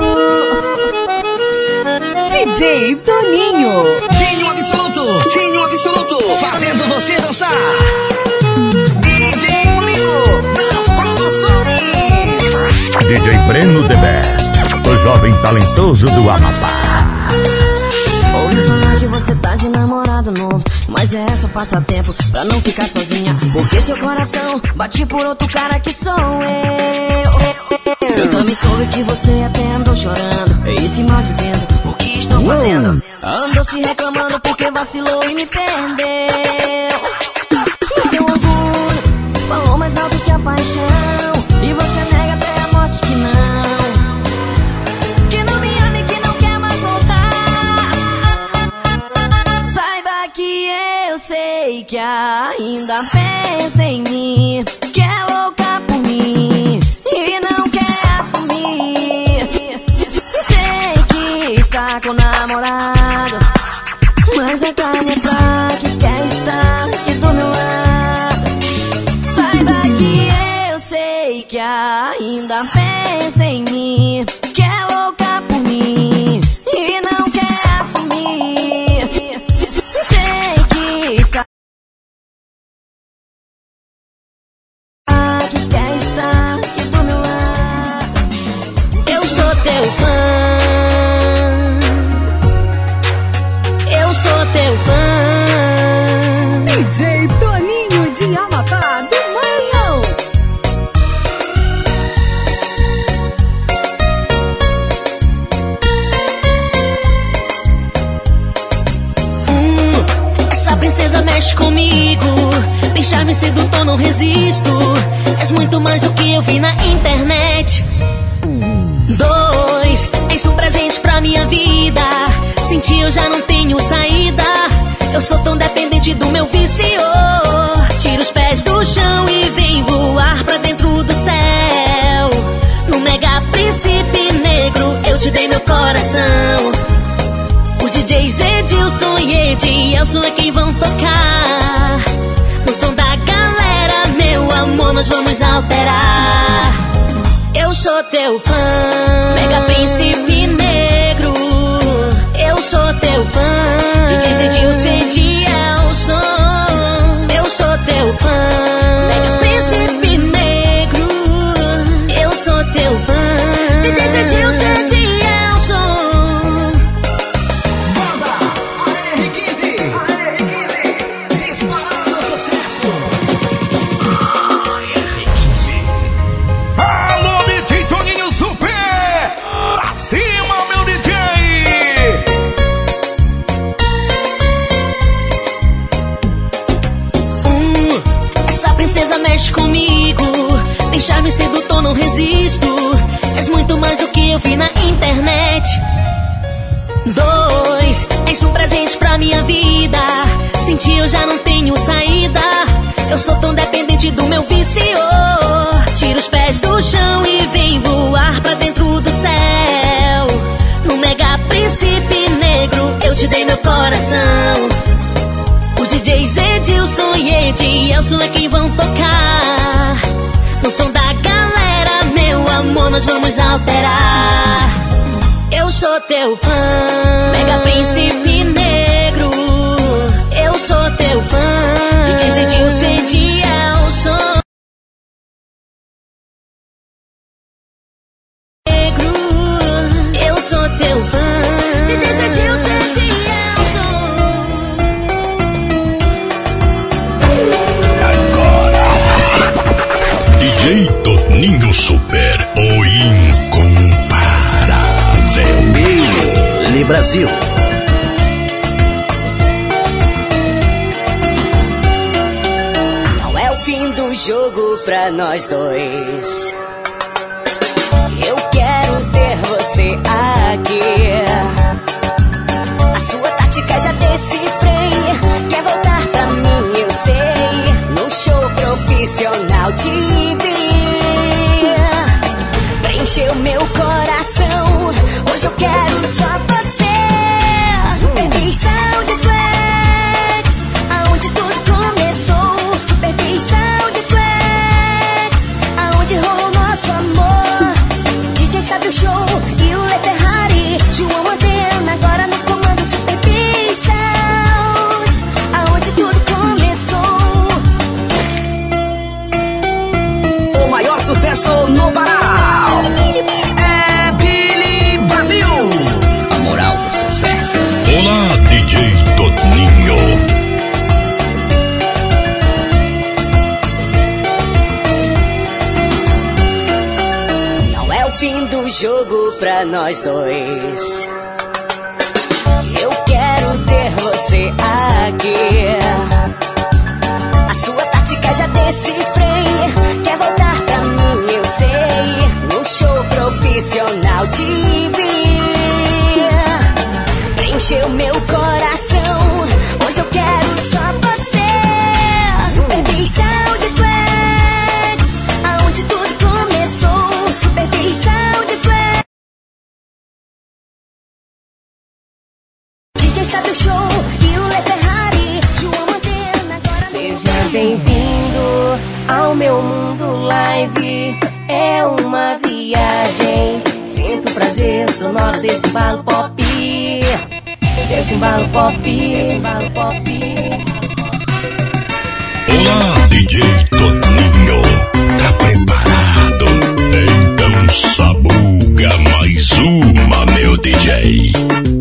DJ Toninho. Tinho absoluto, fazendo você dançar. DJ Toninho, das produções. DJ Breno The Best, o jovem talentoso do Amapá. Ouvi falar que você tá de namorado novo, mas é só passatempo pra não ficar sozinha, porque seu coração bate por outro cara que sou eu. Eu também soube que você até andou chorando e se maldizendo o que estão fazendo. Andou se reclamando porque vacilou e me perdeu. E seu orgulho falou mais alto que a paixão, e você nega até a morte que não. Que não me ama e que não quer mais voltar. Saiba que eu sei que ainda pensa em mim, que é louca por mim e não quer assumir. Sei que está com o namorado, mas a carne é fraca e quer estar aqui do meu lado. Saiba que eu sei que ainda pensa em mim, que é louca por mim e não quer assumir. Sei que está que quer estar aqui do meu lado. Eu sou teu fã, eu sou teu fã. DJ Toninho de Amapá do Maranhão. Essa princesa mexe comigo, tem charme sedutor, não resisto. És muito mais do que eu vi na internet. 2, és um presente pra minha vida. Sem ti eu já não tenho saída. Eu sou tão dependente do meu vício. Tira os pés do chão e vem voar pra dentro do céu. No mega príncipe negro eu te dei meu coração. Os DJs Edilson e Edielson é quem vão tocar. No som da galera, meu amor, nós vamos alterar. Eu sou teu fã, mega príncipe negro. Eu sou teu fã, DJs Edilson e Edielson. Eu sou teu fã, mega príncipe negro. Eu sou teu fã, DJs Edilson e Edielson. Mexe comigo, tem charme sedutor, não resisto. És muito mais do que eu vi na internet. 2, és um presente pra minha vida. Sem ti eu já não tenho saída. Eu sou tão dependente do meu vício. Tira os pés do chão e vem voar pra dentro do céu. No mega príncipe negro eu te dei meu coração. Os DJs Edilson e Edielson é quem vão tocar. No som da galera, meu amor, nós vamos alterar. Eu sou teu fã, mega príncipe negro. Eu sou teu fã, DJs Edilson e Edielson. Negro, eu sou teu fã, DJs Edilson e Edielson. DJ Toninho Super, o incomparável. Billy Brasil. do jogo pra nós dois. Eu quero ter você aqui. A sua tática já decifrei. Quer voltar pra mim, eu sei. Num show profissional te vi. Preencheu meu coração. Hoje eu quero só você. Supervisão de flex, aonde tudo começou. Supervisão de flex, aonde rolou nosso amor. DJ sabe o show e o Le Ferrari. João Antena agora no comando. Supervisão, aonde tudo começou. O maior sucesso no Pará é Billy Brasil. A moral do sucesso. Olá, DJ Toninho. Não é o fim do jogo pra nós dois. Eu quero ter você aqui. A sua tática já decifrei. Quer voltar pra mim, eu sei. No show profissional te vi. Preencheu meu coração. Hoje eu quero só você. Supervisão de flex, aonde tudo começou. Supervisão de flex. DJ sabe o show e o Le Ferrari. João Antena agora. Seja bem-vindo ao meu mundo live. É uma viagem. Sinto o prazer sonoro desse embalo pop. Desse embalo pop. Desse embalo pop. Olá, DJ Toninho. Tá preparado? Então sabuga mais uma, meu DJ.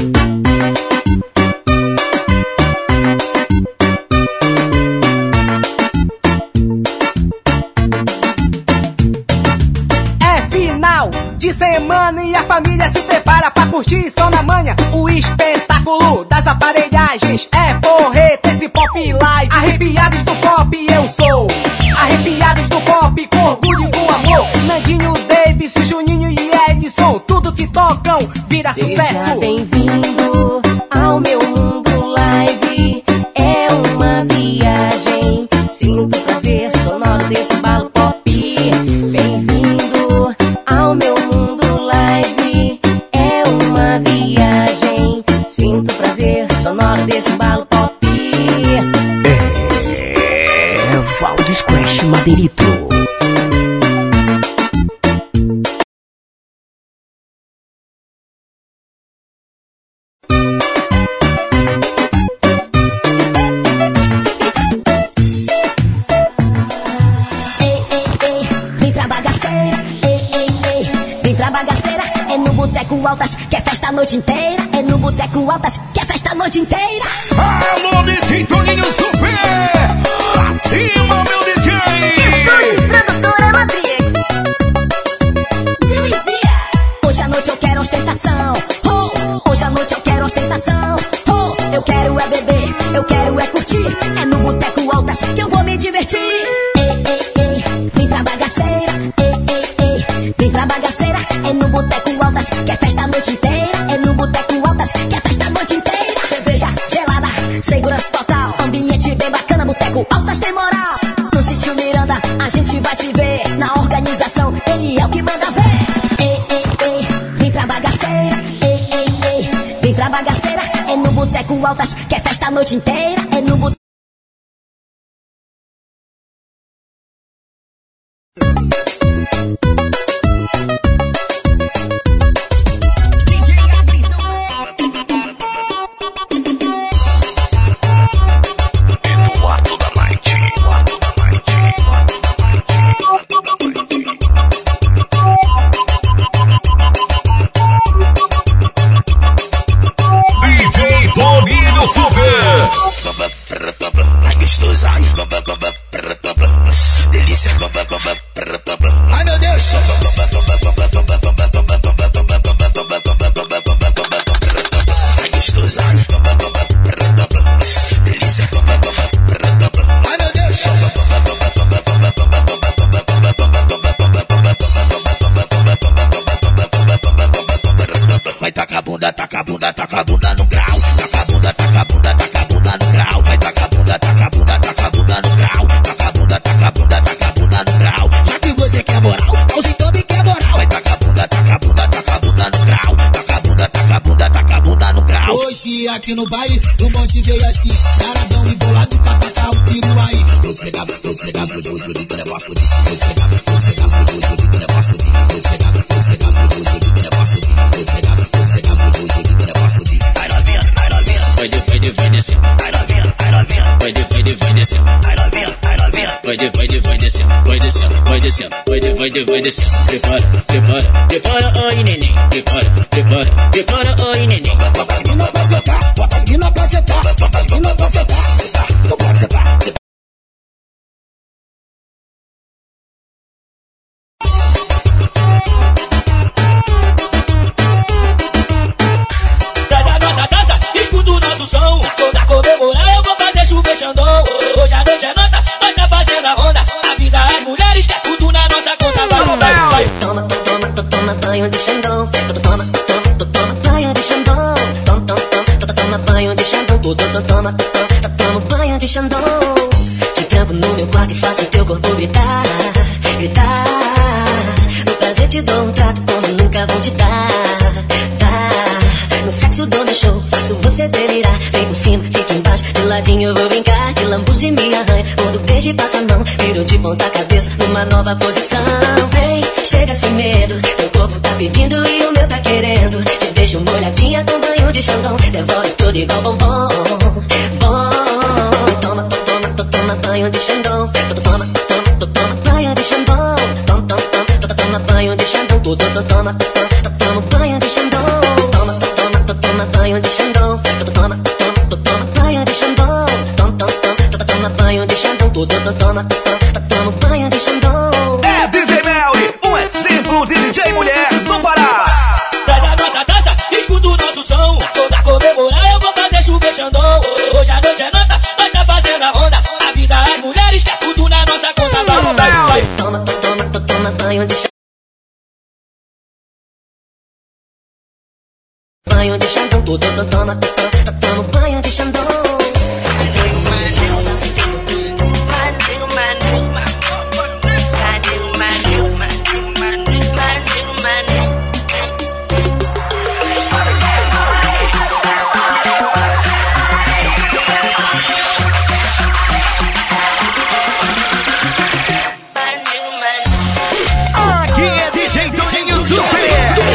De semana e a família se prepara pra curtir só na manhã. O espetáculo das aparelhagens é porreta, esse pop live. Arrepiados do pop eu sou. Arrepiados do pop com orgulho e com amor. Nandinho, Davis, Juninho e Edson. Tudo que tocam vira sucesso. Seja bem-vindo ao meu mundo live. É uma viagem. Sinto o prazer sonoro desse embalo pop. Bem-vindo ao meu mundo live. É uma viagem. Sinto o prazer sonoro desse embalo pop. Valdo Scratch Madeirito. Altas, que é festa a noite inteira. É no Boteco Altas, que é festa a noite inteira. Alô, DJ Toninho Super! Acima, meu DJ! Produtora Madrid. Dizia. Hoje à noite eu quero ostentação. Oh, hoje à noite eu quero ostentação. Oh, eu quero é beber, eu quero é curtir. É no Boteco Altas que eu vou me divertir. Vem pra bagaceira. Vem pra bagaceira. É no Boteco Altas, que é festa a noite inteira. É no Boteco Altas, que é festa a noite inteira. Cerveja gelada, segurança total. Ambiente bem bacana, Boteco Altas tem moral. No sítio Miranda, a gente vai se ver. Na organização, ele é o que manda ver. Vem pra bagaceira. Vem pra bagaceira. É no Boteco Altas, que é festa a noite inteira. É no Boteco. Delícia. Ai, meu Deus. Ai, gostosa. Delícia. Ai, meu Deus. bunda, taca a bunda, taca a bunda no grau. Taca a bunda, taca a bunda, taca a bunda no grau. Vai taca a bunda, taca a bunda, taca a bunda no grau. Taca a bunda, taca a bunda, taca a bunda no grau. Já que você quer moral, então tome quer moral. Vai taca a bunda, taca a bunda, taca a bunda no grau. Taca a bunda, taca a bunda, taca a bunda no grau. Hoje aqui no baile, um monte veio assim, caradão e bolado pra tacar o piro aí. Vou te pegar, vou te pegar, vou te explodir, que negócio fodido. Vou te pegar, vou te pegar, vou te explodir, que negócio fodido. Vou te pegar, vou te pegar, vou te explodir, que negócio fodido. Vou te pegar, vou te pegar, vou te explodir, que negócio fodido. Vai novinha, vai descendo. Vai novinha, vai descendo. Vai novinha, vai descendo. Vai descendo. Vai descendo. Prepara, oi neném. Prepara, oi neném. Bota as mina pra sentar, bota as mina pra sentar, bota as mina pra sentar. Então pode sentar. Comemorar, eu vou fazer chover Xandão. Hoje a noite é nossa, nós tá fazendo a ronda. Avisa as mulheres que é tudo na nossa conta. Vai. Toma banho de Xandão. Toma banho de Xandão. Toma banho de Xandão. Toma banho de Xandão. Te tranco no meu quarto e faço teu corpo gritar. No prazer te dou um trato como nunca vão te dar. No sexo dou meu show, faço você delirar. Vem por cima, fica embaixo, de ladinho eu vou brincar. De lambuja e me arranha, quando beijo e passa a mão. Viro de ponta cabeça, numa nova posição. Vem, chega sem medo, teu corpo tá pedindo e o meu tá querendo. Te deixo molhadinha com banho de Xandão. Devolve tudo igual bombom. Toma banho de Xandão. Toma banho de Xandão. Toma banho de Xandão. Toma banho de Xandão. Toma banho de Xandão. Toma banho de Xandão. Toma banho de Xandão. Toma banho de Xandão. É DJ Melly, um exemplo de DJ mulher do Pará. Traz a nossa dança, escuta o nosso som. Toda comemorar, eu vou fazer chover Xandão. Hoje a noite é nossa, nós tá fazendo a ronda. Avisa as mulheres que é tudo na nossa conta. Vai. Toma banho de Xandão. Banho de Xandão, toma banho de Xandão. Aqui é DJ Toninho Super.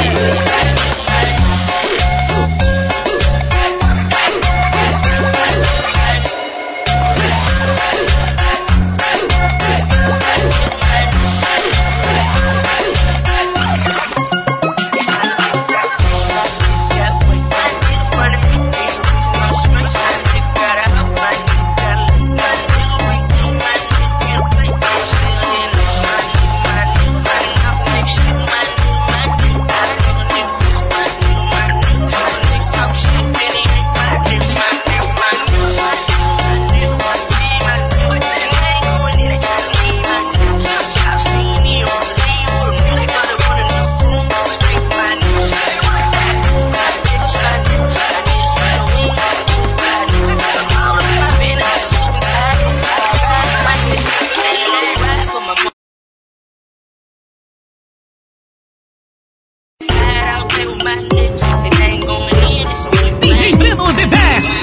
DJ Breno The Best.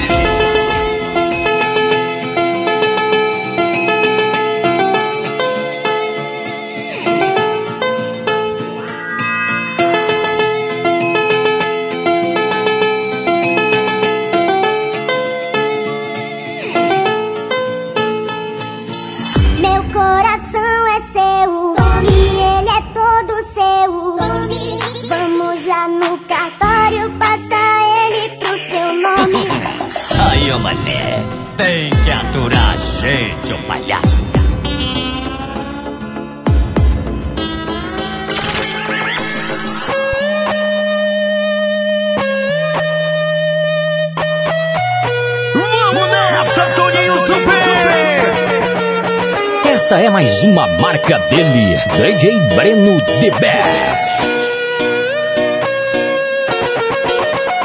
Meu coração é seu e ele é todo seu. Vamos lá no cartório passar ele pro seu nome. Aí, ô mané, tem que aturar a gente, ô palhaço. Vamos nessa, Toninho Super. Esta é mais uma marca dele, DJ Breno The Best.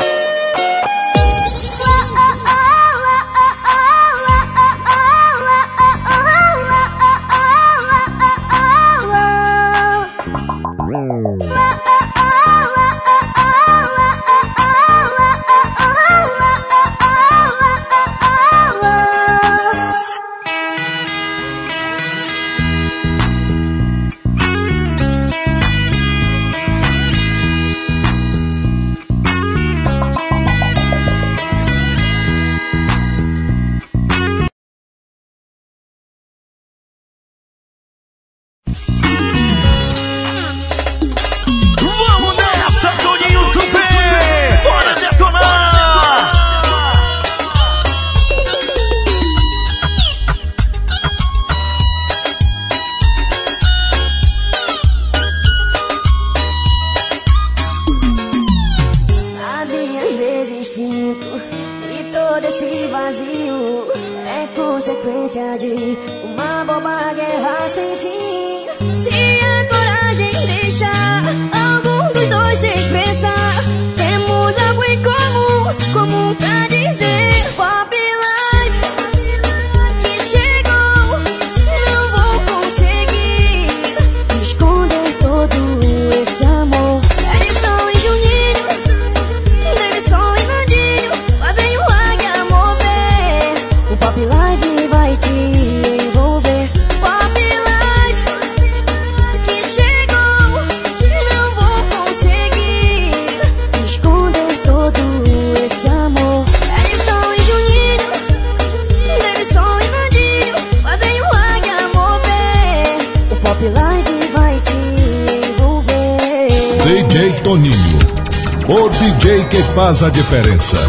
consequência de uma boba guerra sem fim. Se a coragem deixar algum dos dois se expressar, temos algo em comum pra dizer. Pop Life que chegou, não vou conseguir esconder todo esse amor. Edson e Juninho, Nelson e Nandinho, fazem o águia mover. O Pop Life vai te envolver. Pop Life que chegou, não vou conseguir esconder todo esse amor. Edson e Juninho, Nelson e Nandinho, fazem o águia mover. O Pop Life vai te envolver. DJ Toninho, o DJ que faz a diferença.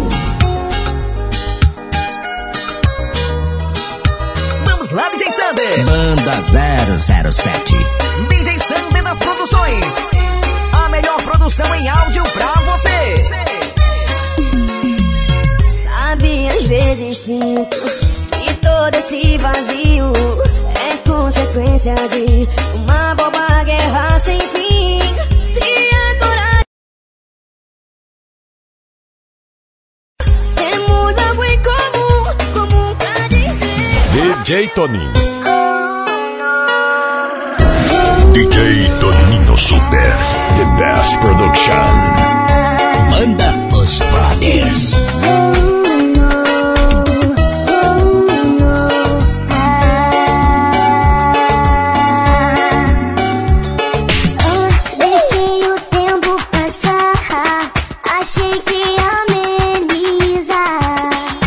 Vamos lá, DJ Sander. Banda 007. DJ Sander das produções. A melhor produção em áudio pra você. Sabe, às vezes sinto que todo esse vazio é consequência de uma boba guerra sem fim. Se a coragem, temos algo em comum pra dizer. DJ Toninho. DJ Toninho Super. The best production. Banda Os Brothers. Deixei o tempo passar, achei que ia amenizar.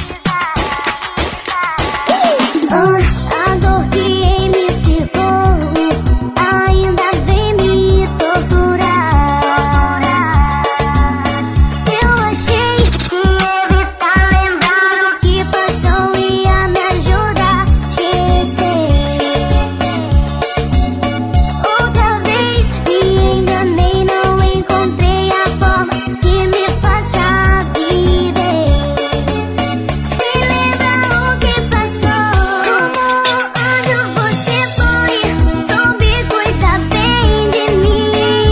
A dor que em mim ficou ainda vem me torturar. Eu achei que evitar lembrar do que passou ia me ajudar a esquecer. Outra vez me enganei, não encontrei a forma que me faça viver. Se lembra o que passou, como onde você foi, soube cuidar bem de mim.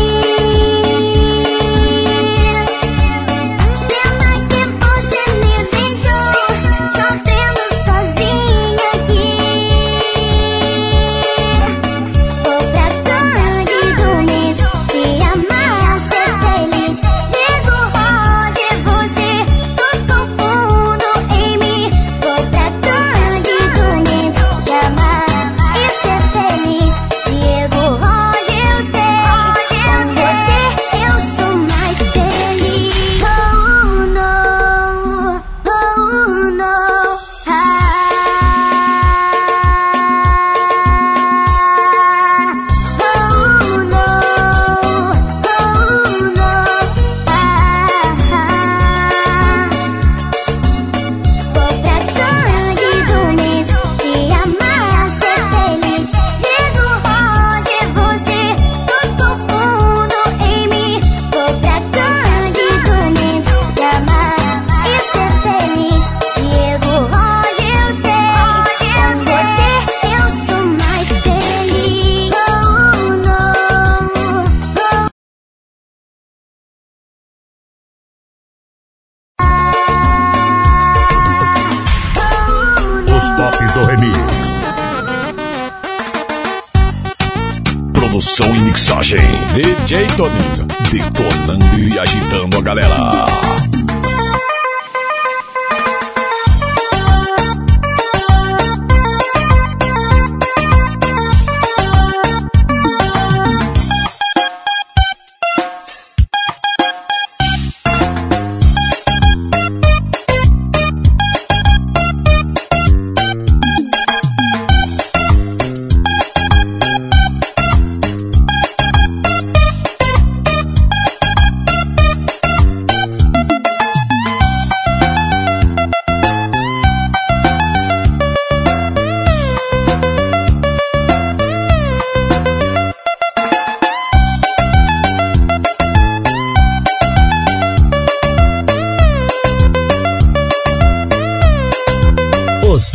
Pena que você me deixou sofrendo sozinha aqui. Vou pra Cândido Mendes, te amar, ser feliz. Digo Roger, você, tudo confundo em mim. Vou pra Cândido Mendes, te amar e ser feliz. Digo Roger, eu sei, com você eu sou mais feliz. Oh no, oh no, Vou pra Cândido Mendes, te amar, ser feliz. Digo Roger, você, tudo confundo em mim. Vou pra Cândido Mendes, te amar e ser feliz. Digo Roger, eu sei, com você eu sou mais feliz. Oh no, Os tops do remix. Produção e mixagem. DJ Toninho. Detonando e agitando a galera.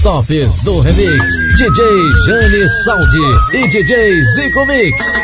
tops do remix, DJ Jane Saldi e DJ Zico Mix.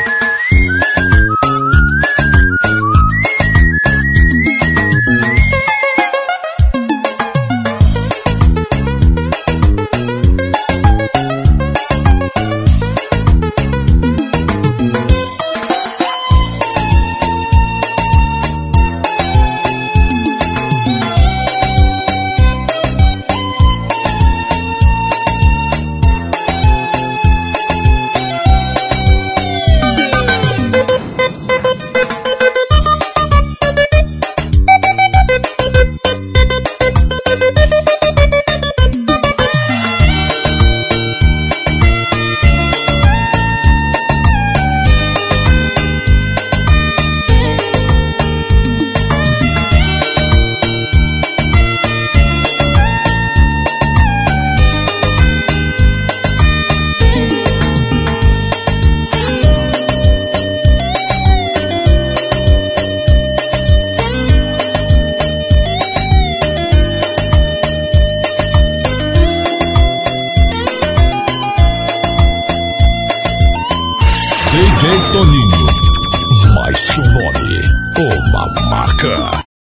DJ Toninho, mais que um nome, uma marca.